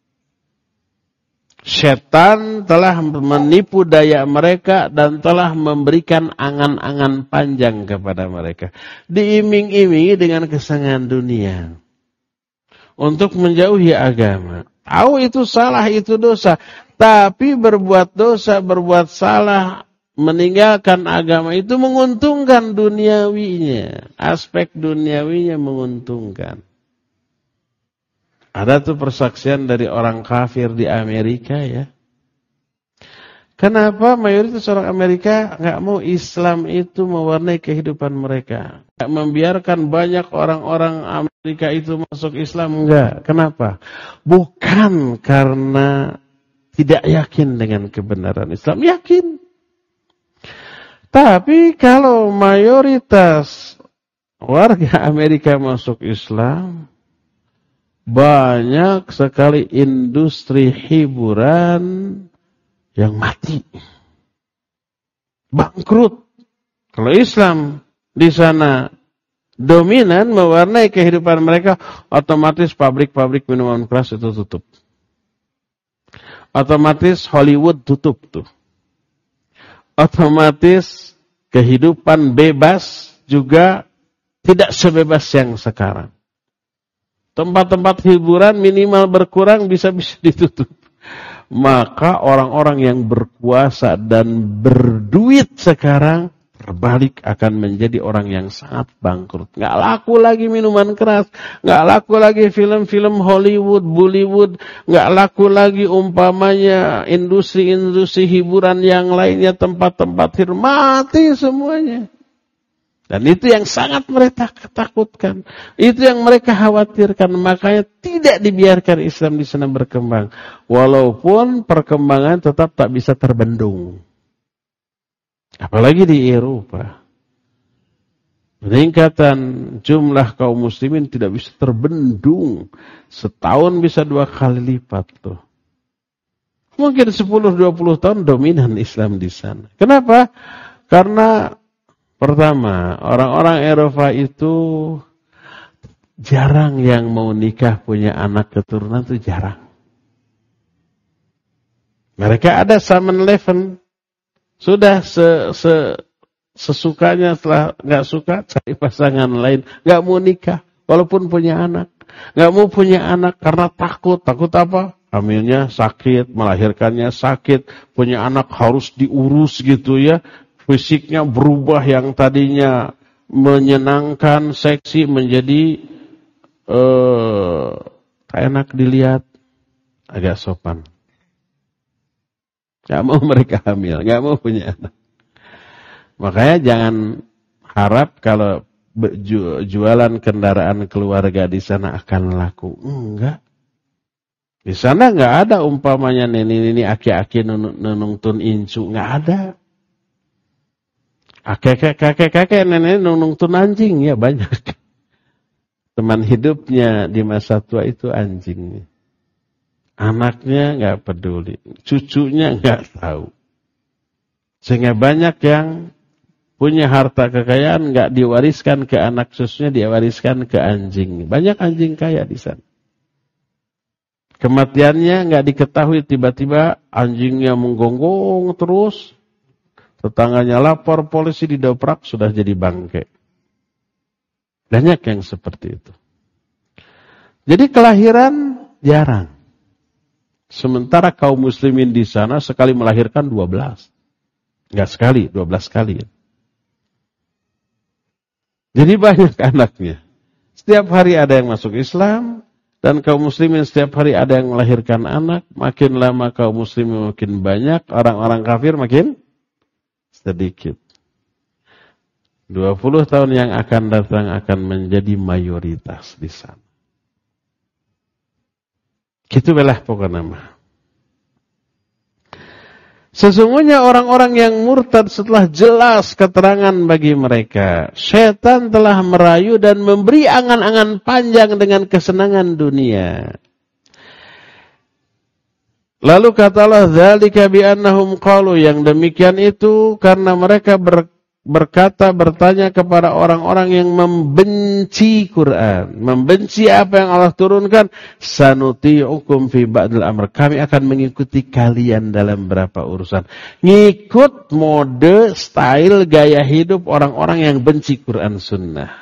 Setan telah menipu daya mereka dan telah memberikan angan-angan panjang kepada mereka. Diiming-imingi dengan kesenangan dunia. Untuk menjauhi agama. Tahu itu salah, itu dosa. Tapi berbuat dosa, berbuat salah, meninggalkan agama itu menguntungkan duniawinya. Aspek duniawinya menguntungkan. Ada tuh persaksian dari orang kafir di Amerika ya. Kenapa mayoritas orang Amerika nggak mau Islam itu mewarnai kehidupan mereka? Nggak membiarkan banyak orang-orang Amerika itu masuk Islam, enggak. Kenapa? Bukan karena tidak yakin dengan kebenaran Islam, yakin. Tapi kalau mayoritas warga Amerika masuk Islam, banyak sekali industri hiburan yang mati. Bangkrut. Kalau Islam di sana dominan mewarnai kehidupan mereka, otomatis pabrik-pabrik minuman keras itu tutup. Otomatis Hollywood tutup tuh. Otomatis kehidupan bebas juga tidak sebebas yang sekarang. Tempat-tempat hiburan minimal berkurang bisa-bisa ditutup. Maka orang-orang yang berkuasa dan berduit sekarang terbalik akan menjadi orang yang sangat bangkrut. Nggak laku lagi minuman keras, nggak laku lagi film-film Hollywood, Bollywood, nggak laku lagi umpamanya industri-industri hiburan yang lainnya, tempat-tempat hiburan, mati semuanya. Dan itu yang sangat mereka takutkan, itu yang mereka khawatirkan, makanya tidak dibiarkan Islam di sana berkembang, walaupun perkembangan tetap tak bisa terbendung. Apalagi di Eropa. Peningkatan jumlah kaum muslimin tidak bisa terbendung. Setahun bisa dua kali lipat tuh. Mungkin sepuluh dua puluh tahun dominan Islam di sana. Kenapa? Karena pertama, orang-orang Eropa itu jarang yang mau nikah punya anak keturunan, itu jarang. Mereka ada seven eleven. Sudah se, se, sesukanya, setelah nggak suka cari pasangan lain, nggak mau nikah walaupun punya anak, nggak mau punya anak karena takut. Takut apa? Hamilnya sakit, melahirkannya sakit, punya anak harus diurus gitu ya, fisiknya berubah yang tadinya menyenangkan, seksi menjadi eh, enak dilihat, agak sopan. Gak mau mereka hamil, gak mau punya anak. Makanya jangan harap kalau jualan kendaraan keluarga di sana akan laku. Enggak. Di sana gak ada umpamanya nini-nini aki-aki nunungtun incu. Gak ada. Kakek-kakek nenek nunungtun anjing. Ya banyak. Teman hidupnya di masa tua itu anjing. Anaknya nggak peduli, cucunya nggak tahu. Sehingga banyak yang punya harta kekayaan nggak diwariskan ke anak cucunya, diwariskan ke anjing. Banyak anjing kaya di sana. Kematiannya nggak diketahui, tiba-tiba anjingnya menggonggong terus. Tetangganya lapor, polisi didobrak, sudah jadi bangke. Banyak yang seperti itu. Jadi kelahiran jarang. Sementara kaum muslimin di sana sekali melahirkan dua belas. Enggak sekali, dua belas kali. Jadi banyak anaknya. Setiap hari ada yang masuk Islam, dan kaum muslimin setiap hari ada yang melahirkan anak. Makin lama kaum muslimin makin banyak, orang-orang kafir makin sedikit. dua puluh tahun yang akan datang akan menjadi mayoritas di sana. Gitu belah pokok nama. Sesungguhnya orang-orang yang murtad setelah jelas keterangan bagi mereka, syaitan telah merayu dan memberi angan-angan panjang dengan kesenangan dunia. Lalu kata Allah, dzalika bi annahum qalu, yang demikian itu karena mereka ber berkata, bertanya kepada orang-orang yang membenci Quran, membenci apa yang Allah turunkan, sanuti'ukum fi ba'dil amr, kami akan mengikuti kalian dalam beberapa urusan. Ngikut mode, style, gaya hidup orang-orang yang benci Quran sunnah.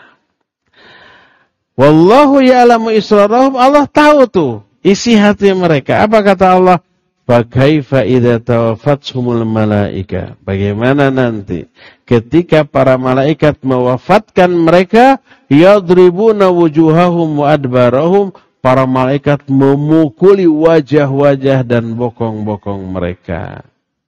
Wallahu ya'lamu israrahum, Allah tahu tuh isi hati mereka. Apa kata Allah? Fa kaifa idza tawafathumul malaika, bagaimana nanti ketika para malaikat mewafatkan mereka, yadribuna wujuhahum wa adbarahum, para malaikat memukuli wajah-wajah dan bokong-bokong mereka.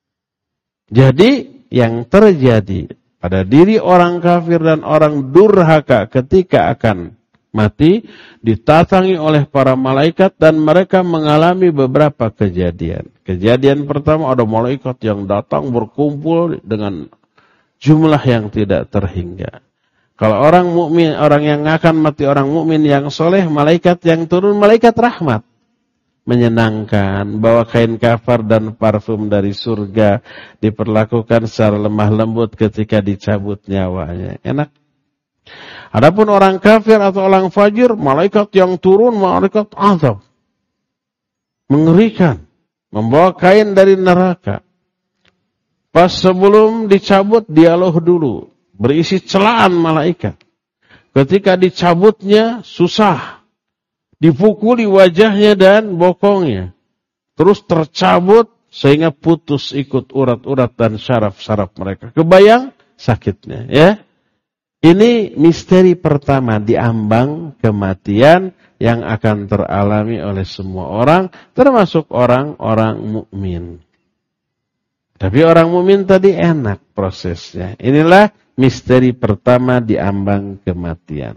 Jadi yang terjadi pada diri orang kafir dan orang durhaka ketika akan mati, ditatangi oleh para malaikat dan mereka mengalami beberapa kejadian. Kejadian pertama, ada malaikat yang datang berkumpul dengan jumlah yang tidak terhingga. Kalau orang mukmin, orang yang akan mati orang mukmin yang soleh, malaikat yang turun, malaikat rahmat, menyenangkan, bawa kain kafar dan parfum dari surga, diperlakukan secara lemah lembut ketika dicabut nyawanya. Enak. Adapun orang kafir atau orang fajir, malaikat yang turun, malaikat azab, mengerikan, membawa kain dari neraka. Pas sebelum dicabut, dialog dulu, berisi celaan malaikat. Ketika dicabutnya, susah, dipukuli wajahnya dan bokongnya, terus tercabut sehingga putus ikut urat-urat dan syaraf-syaraf mereka. Kebayang sakitnya, ya. Ini misteri pertama di ambang kematian yang akan teralami oleh semua orang, termasuk orang-orang mukmin. Tapi orang mukmin tadi enak prosesnya. Inilah misteri pertama di ambang kematian.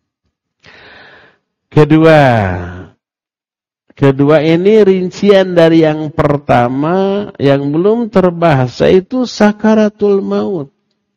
Kedua, kedua ini rincian dari yang pertama yang belum terbahas, yaitu sakaratul maut.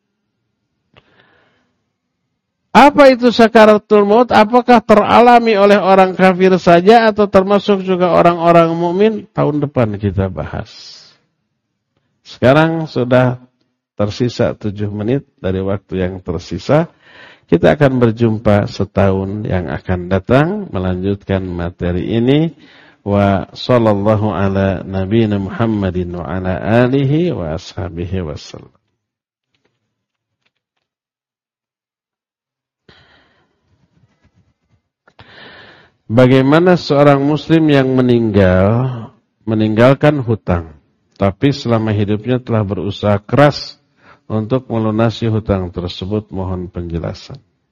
Apa itu sakaratul maut? Apakah teralami oleh orang kafir saja atau termasuk juga orang-orang mukmin? Tahun depan kita bahas. Sekarang sudah tersisa tujuh menit dari waktu yang tersisa. Kita akan berjumpa setahun yang akan datang melanjutkan materi ini. Wa sallallahu ala nabiyina Muhammadin wa ala alihi wa ashabihi wasallam. Bagaimana seorang muslim yang meninggal meninggalkan hutang, tapi selama hidupnya telah berusaha keras untuk melunasi hutang tersebut? Mohon penjelasan.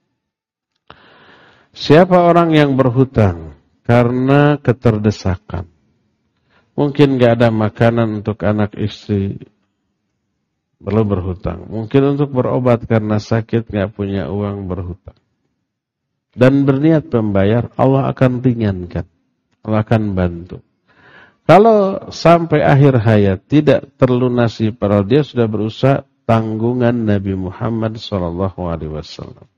Siapa orang yang berhutang karena keterdesakan? Mungkin gak ada makanan untuk anak istri, perlu berhutang. Mungkin untuk berobat karena sakit gak punya uang, berhutang. Dan berniat membayar, Allah akan ringankan, Allah akan bantu. Kalau sampai akhir hayat tidak terlunasi, padahal dia sudah berusaha, tanggungan Nabi Muhammad shallallahu alaihi wasallam.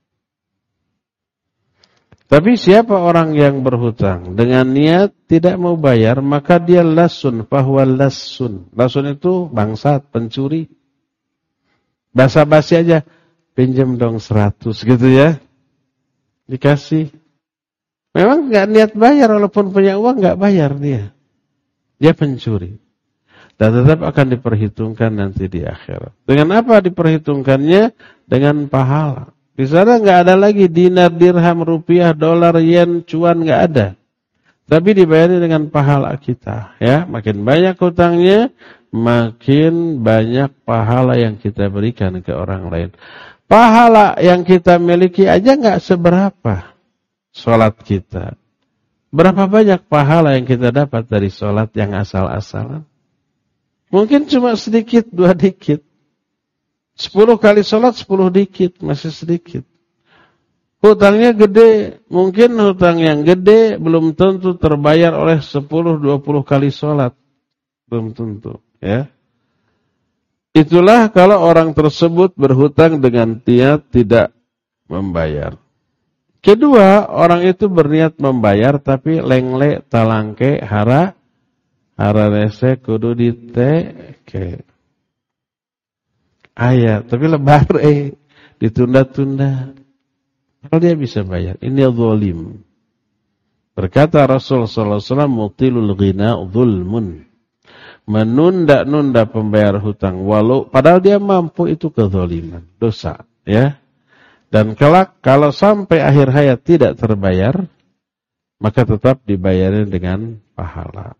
Tapi siapa orang yang berhutang dengan niat tidak mau bayar, maka dia lasun, fahuwa lasun. Lasun itu bangsat, pencuri. Basa-basi aja, pinjam dong seratus gitu ya. Dikasih. Memang gak niat bayar, walaupun punya uang gak bayar dia. Dia pencuri. Dan tetap akan diperhitungkan nanti di akhirat. Dengan apa diperhitungkannya? Dengan pahala. Di sana gak ada lagi dinar, dirham, rupiah, dolar, yen, cuan, gak ada. Tapi dibayari dengan pahala kita. Ya, makin banyak hutangnya, makin banyak pahala yang kita berikan ke orang lain. Pahala yang kita miliki aja nggak seberapa sholat kita. Berapa banyak pahala yang kita dapat dari sholat yang asal-asalan? Mungkin cuma sedikit, dua dikit. Sepuluh kali sholat, sepuluh dikit, masih sedikit. Hutangnya gede, mungkin hutang yang gede belum tentu terbayar oleh sepuluh, dua puluh kali sholat. Belum tentu, ya. Itulah kalau orang tersebut berhutang dengan niat tidak membayar. Kedua, orang itu berniat membayar tapi lengle talangke hara hara rese kudu diteke. Ayat, tapi lebar eh ditunda-tunda. Kalau dia bisa bayar, ini zalim. Berkata Rasul sallallahu alaihi wasallam, mutilul ghina zulmun. Menunda-nunda pembayar hutang walau padahal dia mampu, itu kezaliman, dosa, ya. Dan kelak kalau sampai akhir hayat tidak terbayar, maka tetap dibayarin dengan pahala.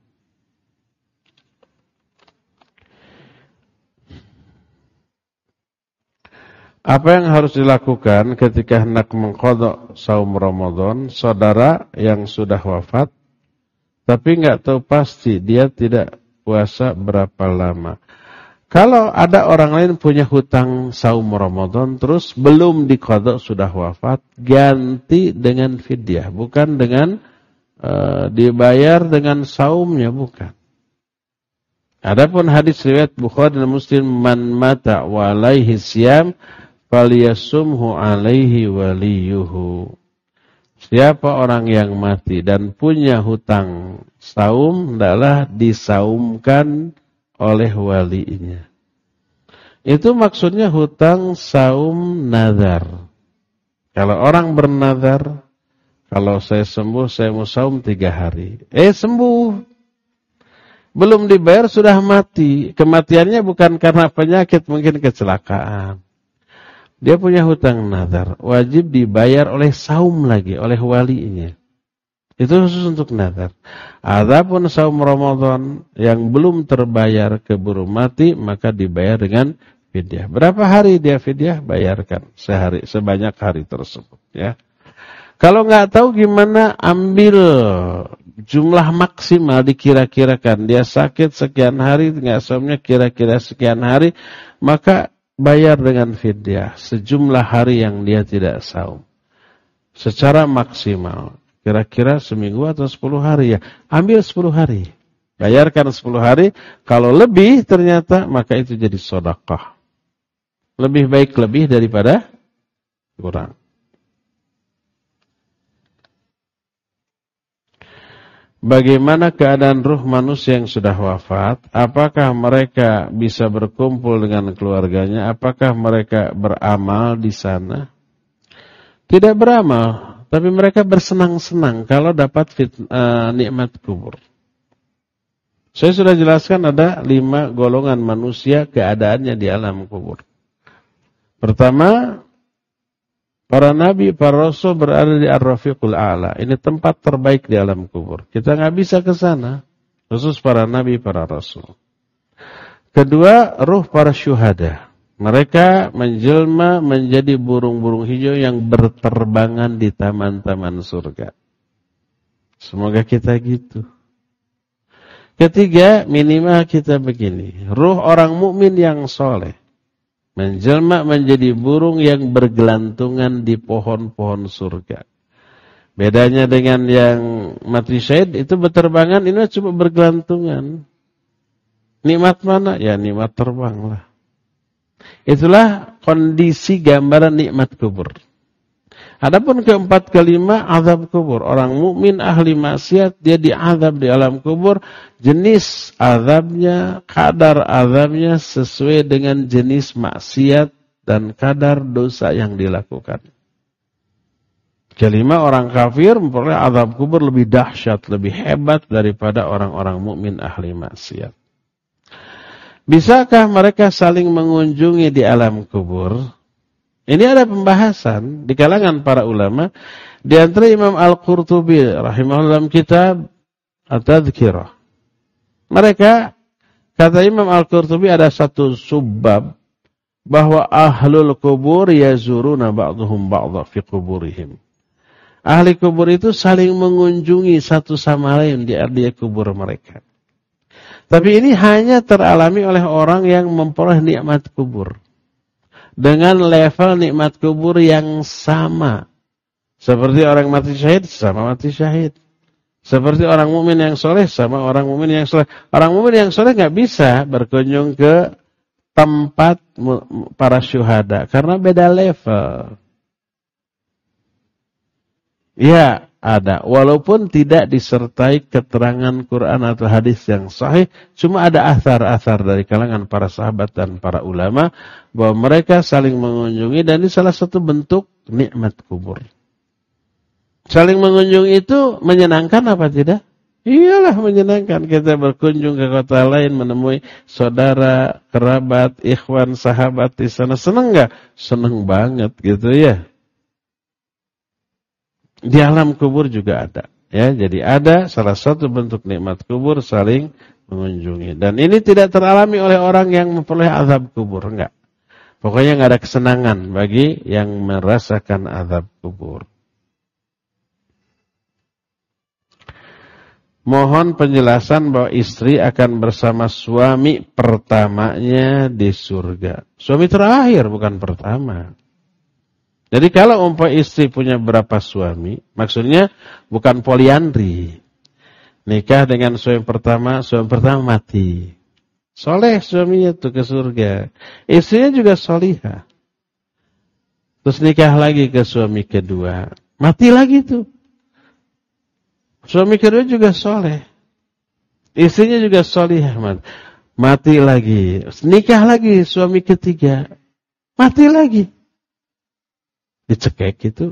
Apa yang harus dilakukan ketika hendak mengqadha saum Ramadan? Saudara yang sudah wafat tapi enggak tahu pasti dia tidak puasa berapa lama. Kalau ada orang lain punya hutang saum Ramadan terus belum diqadha, sudah wafat, ganti dengan fidyah, bukan dengan uh, dibayar dengan saumnya, bukan. Adapun hadis riwayat Bukhari dan Muslim, man mata wa alaihi syam falyasumhu alaihi waliyuhu. Siapa orang yang mati dan punya hutang saum, hendaklah disaumkan oleh walinya. Itu maksudnya hutang saum nazar. Kalau orang bernazar, kalau saya sembuh, saya mau saum tiga hari. Eh sembuh. Belum dibayar sudah mati. Kematiannya bukan karena penyakit, mungkin kecelakaan. Dia punya hutang nazar, wajib dibayar oleh saum lagi, oleh walinya. Itu khusus untuk nazar. Adapun saum Ramadan yang belum terbayar keburu mati, maka dibayar dengan fidyah. Berapa hari dia fidyah? Bayarkan sehari, sebanyak hari tersebut. Ya. Kalau nggak tahu gimana, ambil jumlah maksimal dikira-kirakan. Dia sakit sekian hari, nggak saumnya kira-kira sekian hari, maka bayar dengan fidyah sejumlah hari yang dia tidak saum. Secara maksimal. Kira-kira seminggu atau sepuluh hari ya. Ambil sepuluh hari. Bayarkan sepuluh hari. Kalau lebih ternyata, maka itu jadi sedekah. Lebih baik lebih daripada kurang. Bagaimana keadaan ruh manusia yang sudah wafat? Apakah mereka bisa berkumpul dengan keluarganya? Apakah mereka beramal di sana? Tidak beramal, tapi mereka bersenang-senang kalau dapat fit, uh, nikmat kubur. Saya sudah jelaskan ada lima golongan manusia keadaannya di alam kubur. Pertama, para nabi, para rasul berada di Ar-Rafiqul A'la. Ini tempat terbaik di alam kubur. Kita nggak bisa ke sana, khusus para nabi, para rasul. Kedua, ruh para syuhada. Mereka menjelma menjadi burung-burung hijau yang berterbangan di taman-taman surga. Semoga kita gitu. Ketiga, minimal kita begini. Ruh orang mukmin yang soleh menjelma menjadi burung yang bergelantungan di pohon-pohon surga. Bedanya dengan yang mati syahid, itu berterbangan, ini cuma bergelantungan. Nikmat mana? Ya nikmat terbang lah. Itulah kondisi gambaran nikmat kubur. Adapun keempat kelima, azab kubur. Orang mukmin ahli maksiat, dia diazab di alam kubur. Jenis azabnya, kadar azabnya sesuai dengan jenis maksiat dan kadar dosa yang dilakukan. Kelima, orang kafir memperoleh azab kubur lebih dahsyat, lebih hebat daripada orang-orang mukmin ahli maksiat. Bisakah mereka saling mengunjungi di alam kubur? Ini ada pembahasan di kalangan para ulama. Di antara Imam Al-Qurtubi rahimahullah dalam kitab At-Tadhkirah. Mereka, kata Imam Al-Qurtubi, ada satu subbab bahwa ahlul kubur yazuruna ba'duhum ba'dha fi kuburihim. Ahli kubur itu saling mengunjungi satu sama lain di area kubur mereka. Tapi ini hanya teralami oleh orang yang memperoleh nikmat kubur. Dengan level nikmat kubur yang sama. Seperti orang mati syahid, sama mati syahid. Seperti orang mukmin yang soleh, sama orang mukmin yang soleh. Orang mukmin yang soleh nggak bisa berkunjung ke tempat para syuhada. Karena beda level. Ya, ada. Walaupun tidak disertai keterangan Quran atau hadis yang sahih. Cuma ada athar-athar dari kalangan para sahabat dan para ulama. Bahwa mereka saling mengunjungi. Dan ini salah satu bentuk nikmat kubur. Saling mengunjungi itu menyenangkan apa tidak? Iyalah menyenangkan. Kita berkunjung ke kota lain. Menemui saudara, kerabat, ikhwan, sahabat di sana. Senang gak? Senang banget gitu ya. Di alam kubur juga ada, ya. Jadi ada salah satu bentuk nikmat kubur saling mengunjungi. Dan ini tidak teralami oleh orang yang memperoleh azab kubur, enggak. Pokoknya enggak ada kesenangan bagi yang merasakan azab kubur. Mohon penjelasan bahwa istri akan bersama suami pertamanya di surga. Suami terakhir bukan pertama. Jadi kalau umpama istri punya berapa suami, maksudnya bukan poliandri. Nikah dengan suami pertama, suami pertama mati. Soleh suaminya tuh ke surga. Istrinya juga solihah. Terus nikah lagi ke suami kedua. Mati lagi tuh. Suami kedua juga soleh. Istrinya juga solihah. Mati lagi. Nikah lagi suami ketiga. Mati lagi. Dicekek gitu.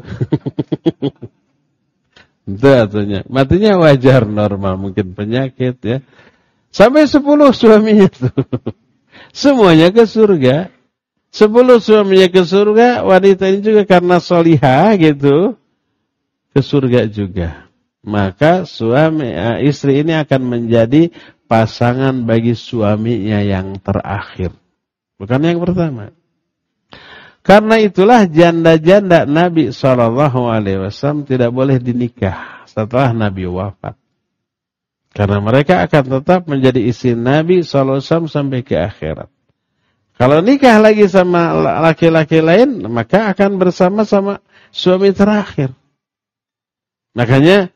Itu artinya. Matinya wajar, normal. Mungkin penyakit ya. Sampai sepuluh suaminya tuh. Semuanya ke surga. Sepuluh suaminya ke surga. Wanita ini juga karena solihah gitu. Ke surga juga. Maka suami istri ini akan menjadi pasangan bagi suaminya yang terakhir. Bukan yang pertama. Karena itulah janda-janda Nabi shallallahu alaihi wasallam tidak boleh dinikah setelah Nabi wafat. Karena mereka akan tetap menjadi istri Nabi shallallahu alaihi wasallam sampai ke akhirat. Kalau nikah lagi sama laki-laki lain, maka akan bersama-sama suami terakhir. Makanya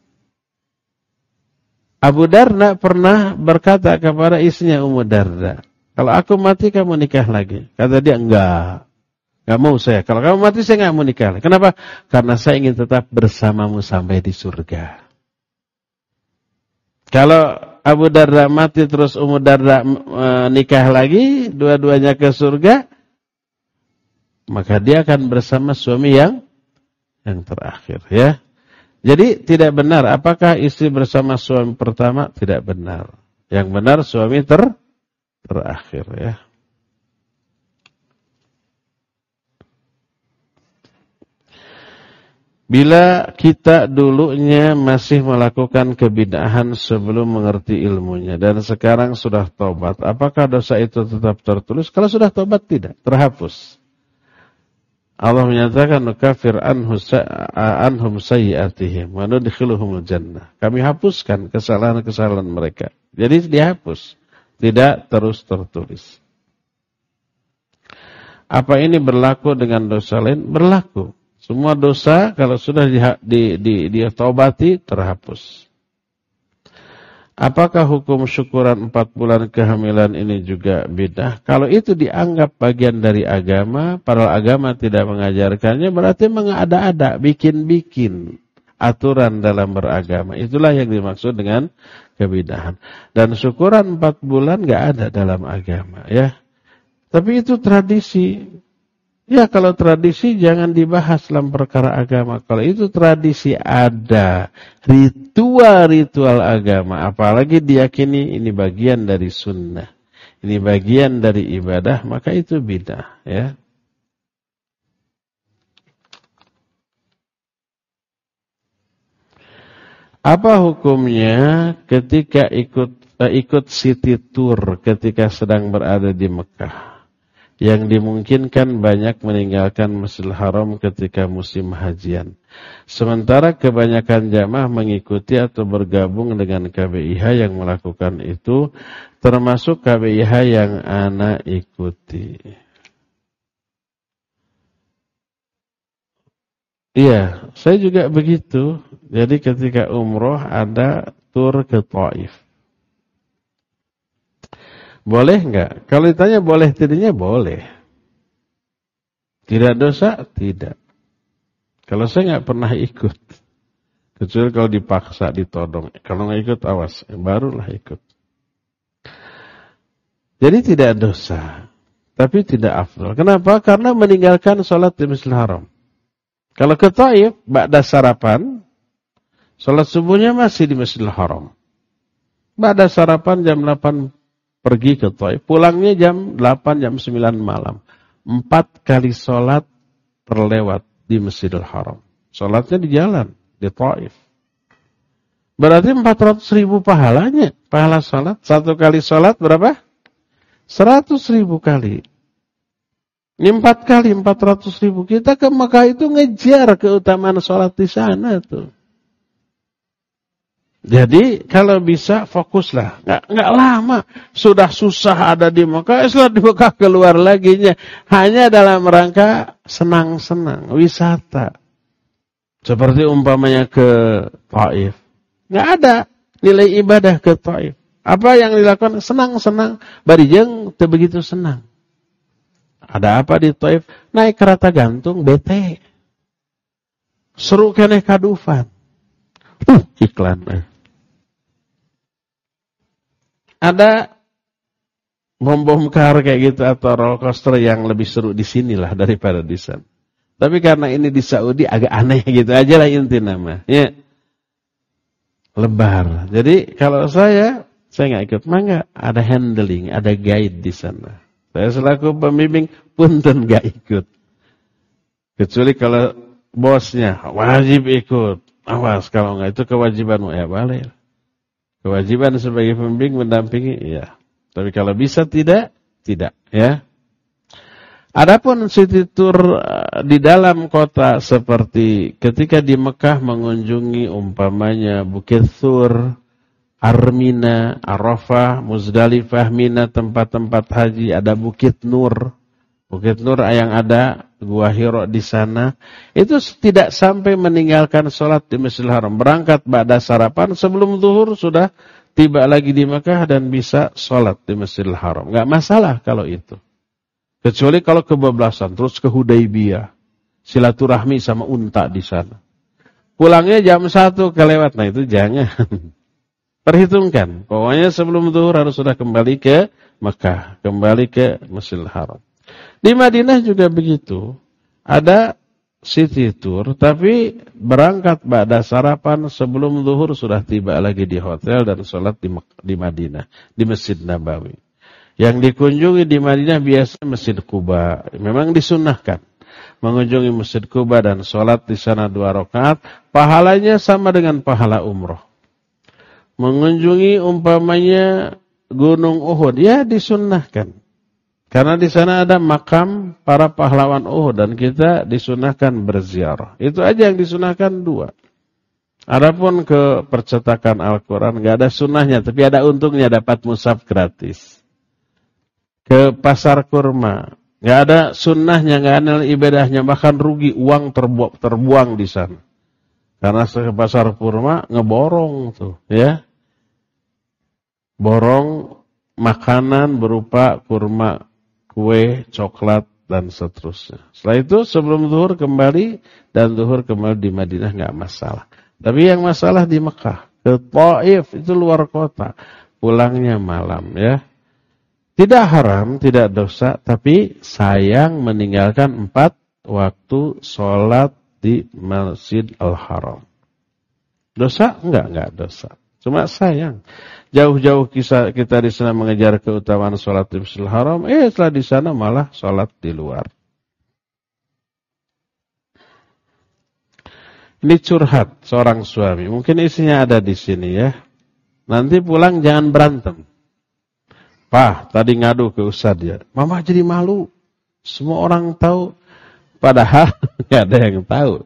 Abu Darda pernah berkata kepada istrinya Ummu Darda, kalau aku mati kamu nikah lagi. Kata dia, enggak. Enggak mau saya. Kalau kamu mati saya enggak mau nikah lagi. Kenapa? Karena saya ingin tetap bersamamu sampai di surga. Kalau Abu Darda mati terus Ummu Darda e, nikah lagi, dua-duanya ke surga, maka dia akan bersama suami yang yang terakhir, ya. Jadi tidak benar apakah istri bersama suami pertama, tidak benar. Yang benar suami ter terakhir, ya. Bila kita dulunya masih melakukan kebid'ahan sebelum mengerti ilmunya dan sekarang sudah tobat, apakah dosa itu tetap tertulis? Kalau sudah tobat tidak, terhapus. Allah menyatakan nukafir anhum sayyi'atihim wa nudkhiluhumul jannah. Kami hapuskan kesalahan-kesalahan mereka. Jadi dihapus, tidak terus tertulis. Apa ini berlaku dengan dosa lain? Berlaku. Semua dosa kalau sudah di, di, di, ditobati terhapus. Apakah hukum syukuran empat bulan kehamilan ini juga bidah? Kalau itu dianggap bagian dari agama, padahal agama tidak mengajarkannya, berarti mengada-ada, bikin-bikin aturan dalam beragama. Itulah yang dimaksud dengan kebidahan. Dan syukuran empat bulan nggak ada dalam agama, ya. Tapi itu tradisi. Ya, kalau tradisi jangan dibahas dalam perkara agama. Kalau itu tradisi ada, ritual-ritual agama, apalagi diyakini ini bagian dari sunnah, ini bagian dari ibadah, maka itu bidah, ya. Apa hukumnya ketika ikut eh, ikut city tour ketika sedang berada di Mekah? Yang dimungkinkan banyak meninggalkan Masjidil Haram ketika musim hajian. Sementara kebanyakan jamaah mengikuti atau bergabung dengan K B I H yang melakukan itu, termasuk K B I H yang ana ikuti. Iya, saya juga begitu. Jadi ketika umroh ada tur ke Taif. Boleh enggak? Kalau ditanya boleh tidaknya, boleh. Tidak dosa? Tidak. Kalau saya enggak pernah ikut. Kecuali kalau dipaksa, ditodong. Kalau enggak ikut, awas. Barulah ikut. Jadi tidak dosa. Tapi tidak afdal. Kenapa? Karena meninggalkan sholat di Masjidil Haram. Kalau ke Taif, ba'da sarapan, sholat subuhnya masih di Masjidil Haram. Ba'da sarapan jam delapan pergi ke Taif, pulangnya jam delapan, jam sembilan malam. Empat kali sholat terlewat di Masjidil Haram. Sholatnya di jalan, di Taif. Berarti empat ratus ribu pahalanya. Pahala sholat, satu kali sholat berapa? Seratus ribu kali. Ini empat kali, empat ratus ribu. Kita ke Mekah itu ngejar keutamaan sholat di sana tuh. Jadi kalau bisa fokuslah, nggak nggak lama, sudah susah ada di Mekah, setelah di Mekah keluar lagi nya, hanya dalam rangka senang-senang, wisata. Seperti umpamanya ke Taif, nggak ada nilai ibadah ke Taif. Apa yang dilakukan? Senang-senang, barijeng teu begitu senang. Ada apa di Taif? Naik kereta gantung, bete, seru keneh kadufan. Uh, iklan. Ada bom-bom kar kayak gitu atau roller coaster yang lebih seru di sinilah daripada di sana. Tapi karena ini di Saudi agak aneh gitu aja lah inti nama. Ya. Lebar. Jadi kalau saya, saya nggak ikut. Mangga ada handling, ada guide di sana. Saya selaku pembimbing punten nggak ikut. Kecuali kalau bosnya wajib ikut. Awas kalau nggak itu kewajibanmu, ya boleh. Kewajiban sebagai pembimbing mendampingi, ya. Tapi kalau bisa tidak, tidak, ya. Adapun city tour di dalam kota seperti ketika di Mekah mengunjungi umpamanya Bukit Thur, Armina, Arafah, Muzdalifah, Mina, tempat-tempat haji, ada Bukit Nur. Bukit Nur yang ada Gua Hiro di sana, itu tidak sampai meninggalkan sholat di Masjidil Haram. Berangkat ba'da sarapan, sebelum zuhur sudah tiba lagi di Mekah dan bisa sholat di Masjidil Haram. Enggak masalah kalau itu. Kecuali kalau kebablasan, terus ke Hudaybiyah, silaturahmi sama unta di sana. Pulangnya jam satu kelewat, nah itu jangan. Perhitungkan, pokoknya sebelum zuhur harus sudah kembali ke Mekah, kembali ke Masjidil Haram. Di Madinah juga begitu, ada city tour, tapi berangkat ba'da sarapan sebelum zuhur sudah tiba lagi di hotel dan sholat di, di Madinah, di Masjid Nabawi. Yang dikunjungi di Madinah biasa Masjid Quba. Memang disunnahkan mengunjungi Masjid Quba dan sholat di sana dua rakaat. Pahalanya sama dengan pahala umroh. Mengunjungi umpamanya Gunung Uhud, ya disunnahkan. Karena di sana ada makam para pahlawan Uhud dan kita disunnahkan berziarah. Itu aja yang disunnahkan dua. Adapun ke percetakan Al-Quran nggak ada sunnahnya, tapi ada untungnya dapat mushaf gratis. Ke pasar kurma, nggak ada sunnahnya, nggak ada ibadahnya, bahkan rugi, uang terbuang, terbuang di sana. Karena ke pasar kurma ngeborong tuh, ya, borong makanan berupa kurma, kue, coklat dan seterusnya. Setelah itu sebelum zuhur kembali dan zuhur kembali di Madinah nggak masalah. Tapi yang masalah di Mekah, ke Taif itu luar kota, pulangnya malam, ya. Tidak haram, tidak dosa, tapi sayang meninggalkan empat waktu sholat di Masjid Al-Haram. Dosa? Enggak, enggak dosa. Cuma sayang. Jauh-jauh kisah kita di sana mengejar keutamaan sholat di Masjid Al-Haram, eh setelah di sana malah sholat di luar. Ini curhat seorang suami. Mungkin isinya ada di sini ya. Nanti pulang jangan berantem. Pak, tadi ngadu ke Ustadz ya. Mama jadi malu. Semua orang tahu. Padahal nggak ada yang tahu.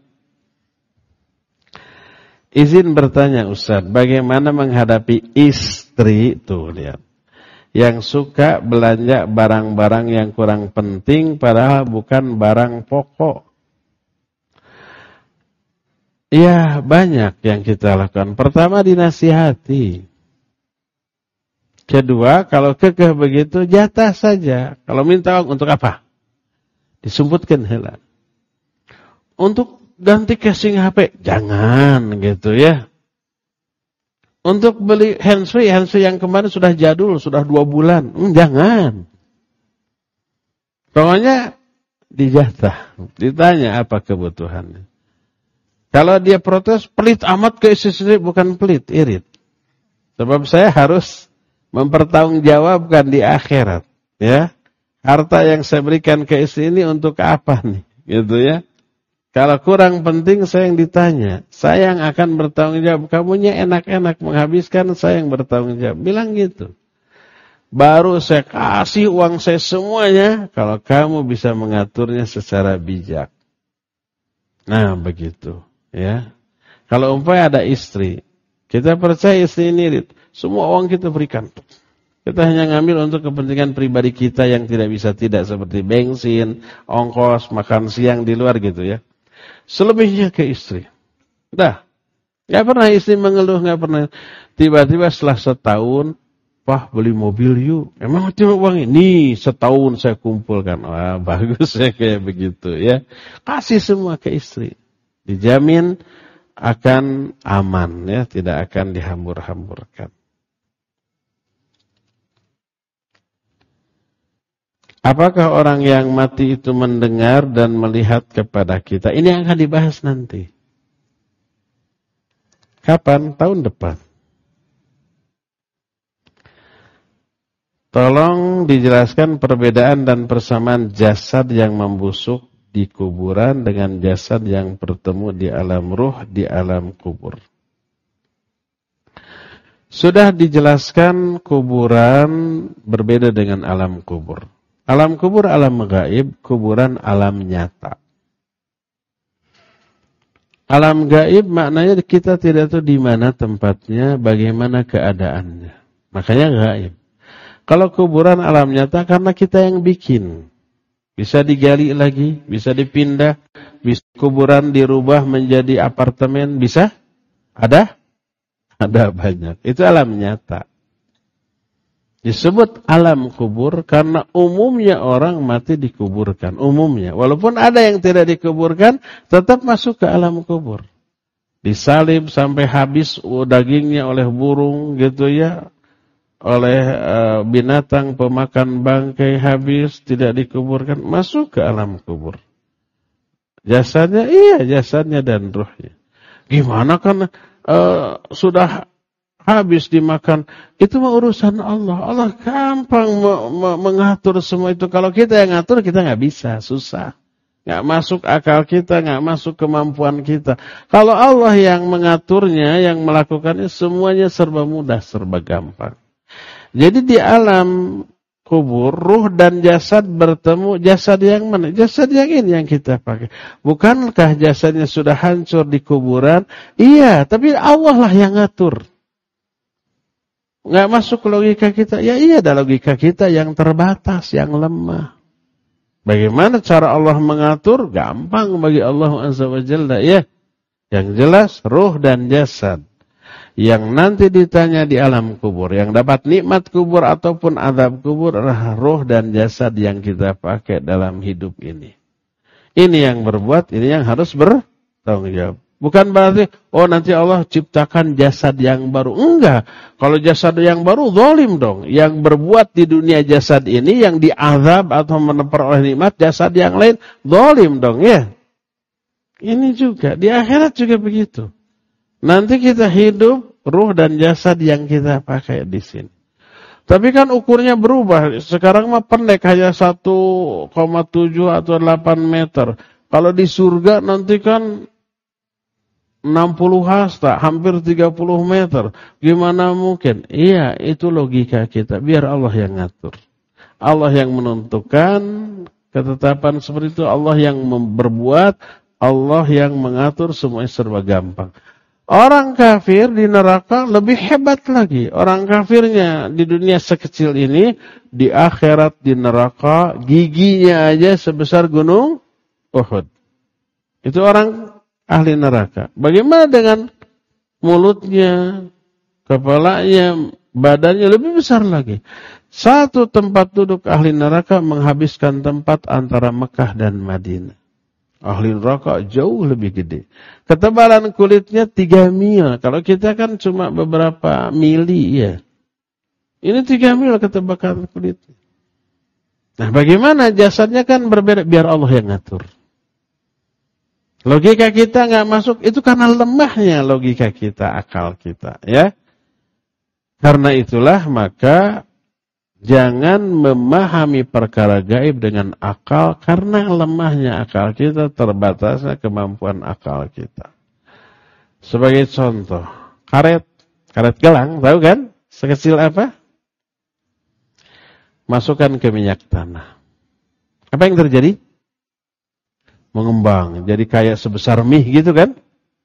Izin bertanya Ustadz, bagaimana menghadapi istri, tuh lihat, yang suka belanja barang-barang yang kurang penting padahal bukan barang pokok. Ya, banyak yang kita lakukan. Pertama, dinasihati. Kedua, kalau kekeh begitu, jatah saja. Kalau minta uang untuk apa? Disumputkan heula. Untuk ganti casing H P, jangan gitu ya. Untuk beli handsfree, handsfree yang kemarin sudah jadul, sudah dua bulan, hmm, jangan. Pokoknya dijatah, ditanya apa kebutuhannya. Kalau dia protes, pelit amat ke istri, bukan pelit, irit. Sebab saya harus mempertanggungjawabkan di akhirat, ya. Harta yang saya berikan ke istri ini untuk apa nih, gitu ya. Kalau kurang penting saya yang ditanya, saya yang akan bertanggung jawab. Kamunya enak-enak menghabiskan, saya yang bertanggung jawab. Bilang gitu. Baru saya kasih uang saya semuanya, kalau kamu bisa mengaturnya secara bijak. Nah, begitu, ya. Kalau umpamanya ada istri, kita percaya istri ini, semua uang kita berikan. Kita hanya ngambil untuk kepentingan pribadi kita yang tidak bisa tidak, seperti bensin, ongkos, makan siang di luar gitu ya. Selebihnya ke istri. Dah, gak pernah istri mengeluh, gak pernah. Tiba-tiba setelah setahun, wah beli mobil yuk. Emang cuma uang ini setahun saya kumpulkan. Wah bagus ya kayak begitu ya. Kasih semua ke istri. Dijamin akan aman ya, tidak akan dihambur-hamburkan. Apakah orang yang mati itu mendengar dan melihat kepada kita? Ini yang akan dibahas nanti. Kapan? Tahun depan. Tolong dijelaskan perbedaan dan persamaan jasad yang membusuk di kuburan dengan jasad yang bertemu di alam ruh, di alam kubur. Sudah dijelaskan kuburan berbeda dengan alam kubur. Alam kubur alam gaib, kuburan alam nyata. Alam gaib maknanya kita tidak tahu di mana tempatnya, bagaimana keadaannya. Makanya gaib. Kalau kuburan alam nyata karena kita yang bikin. Bisa digali lagi, bisa dipindah, bisa kuburan dirubah menjadi apartemen, bisa? Ada? Ada banyak. Itu alam nyata. Disebut alam kubur karena umumnya orang mati dikuburkan. Umumnya. Walaupun ada yang tidak dikuburkan, tetap masuk ke alam kubur. Disalib sampai habis dagingnya oleh burung gitu ya. Oleh uh, binatang pemakan bangkai habis, tidak dikuburkan. Masuk ke alam kubur. Jasadnya, iya jasadnya dan ruhnya. Gimana kan uh, sudah habis dimakan, itu mah urusan Allah. Allah gampang me- me- mengatur semua itu. Kalau kita yang ngatur, kita nggak bisa, susah. Nggak masuk akal kita, nggak masuk kemampuan kita. Kalau Allah yang mengaturnya, yang melakukannya, semuanya serba mudah, serba gampang. Jadi di alam kubur, ruh dan jasad bertemu. Jasad yang mana? Jasad yang ini yang kita pakai. Bukankah jasadnya sudah hancur di kuburan? Iya, tapi Allah lah yang ngatur. Nggak masuk logika kita. Ya iya ada logika kita yang terbatas, yang lemah. Bagaimana cara Allah mengatur? Gampang bagi Allah Azza wa Jalla. Ya. Yang jelas ruh dan jasad. Yang nanti ditanya di alam kubur. Yang dapat nikmat kubur ataupun azab kubur adalah ruh dan jasad yang kita pakai dalam hidup ini. Ini yang berbuat, ini yang harus bertanggung jawab. Bukan berarti, oh nanti Allah ciptakan jasad yang baru. Enggak. Kalau jasad yang baru, zalim dong. Yang berbuat di dunia jasad ini, yang diazab atau memperoleh nikmat, jasad yang lain, zalim dong ya. Ini juga, di akhirat juga begitu. Nanti kita hidup, ruh dan jasad yang kita pakai di sini. Tapi kan ukurnya berubah. Sekarang mah pendek, hanya satu koma tujuh atau delapan meter. Kalau di surga nanti kan enam puluh hasta, hampir tiga puluh meter. Gimana mungkin? Iya, itu logika kita. Biar Allah yang ngatur. Allah yang menentukan ketetapan seperti itu. Allah yang berbuat. Allah yang mengatur, semuanya serba gampang. Orang kafir di neraka lebih hebat lagi. Orang kafirnya di dunia sekecil ini, di akhirat di neraka, giginya aja sebesar gunung Uhud. Itu orang ahli neraka. Bagaimana dengan mulutnya, kepalanya, badannya lebih besar lagi. Satu tempat duduk ahli neraka menghabiskan tempat antara Mekah dan Madinah. Ahli neraka jauh lebih gede. Ketebalan kulitnya tiga mil. Kalau kita kan cuma beberapa mili ya. Ini tiga mil ketebalan kulitnya. Nah bagaimana jasadnya kan berbeda. Biar Allah yang ngatur. Logika kita nggak masuk, itu karena lemahnya logika kita, akal kita, ya. Karena itulah maka jangan memahami perkara gaib dengan akal, karena lemahnya akal kita, terbatasnya kemampuan akal kita. Sebagai contoh, karet, karet gelang, tahu kan? Sekecil apa? Masukkan ke minyak tanah. Apa yang terjadi? Mengembang, jadi kayak sebesar mie gitu kan?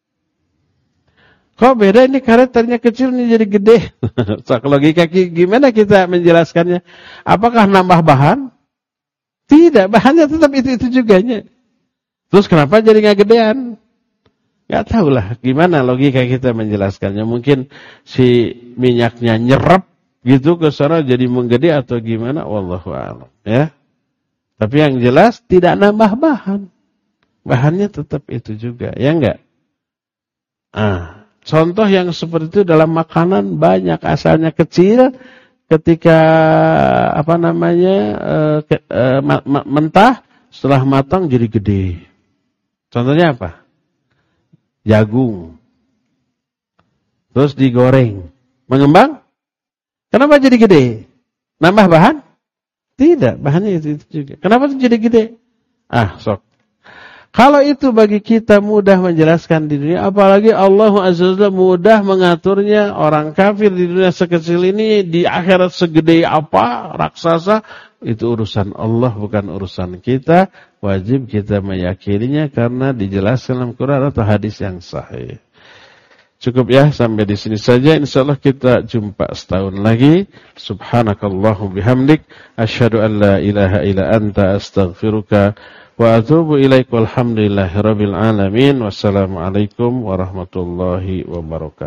Kok beda ini karet tadinya kecil ini jadi gede? So, logika gimana kita menjelaskannya? Apakah nambah bahan? Tidak, bahannya tetap itu-itu juganya. Terus kenapa jadi nggak gedean? Nggak tahu lah gimana logika kita menjelaskannya. Mungkin si minyaknya nyerap gitu ke sana jadi menggede atau gimana? Wallahu a'lam. Ya. Tapi yang jelas tidak nambah bahan. Bahannya tetap itu juga, ya enggak? Ah, contoh yang seperti itu dalam makanan banyak, asalnya kecil, ketika apa namanya uh, ke, uh, ma- ma- mentah, setelah matang jadi gede. Contohnya apa? Jagung. Terus digoreng, mengembang. Kenapa jadi gede? Nambah bahan? Tidak, bahannya itu, itu juga. Kenapa jadi gede? Ah, sok. Kalau itu bagi kita mudah menjelaskan di dunia, apalagi Allah Azza wa Jalla mudah mengaturnya. Orang kafir di dunia sekecil ini, di akhirat segede apa, raksasa, itu urusan Allah bukan urusan kita. Wajib kita meyakininya karena dijelaskan dalam Quran atau hadis yang sahih. Cukup ya, sampai di sini saja. Insyaallah kita jumpa setahun lagi. Subhanakallahu bihamdik, asyhadu an la ilaha illa anta astaghfiruka wa atubu ilaik. Walhamdulillahirabbil alamin. Wassalamualaikum warahmatullahi wabarakatuh.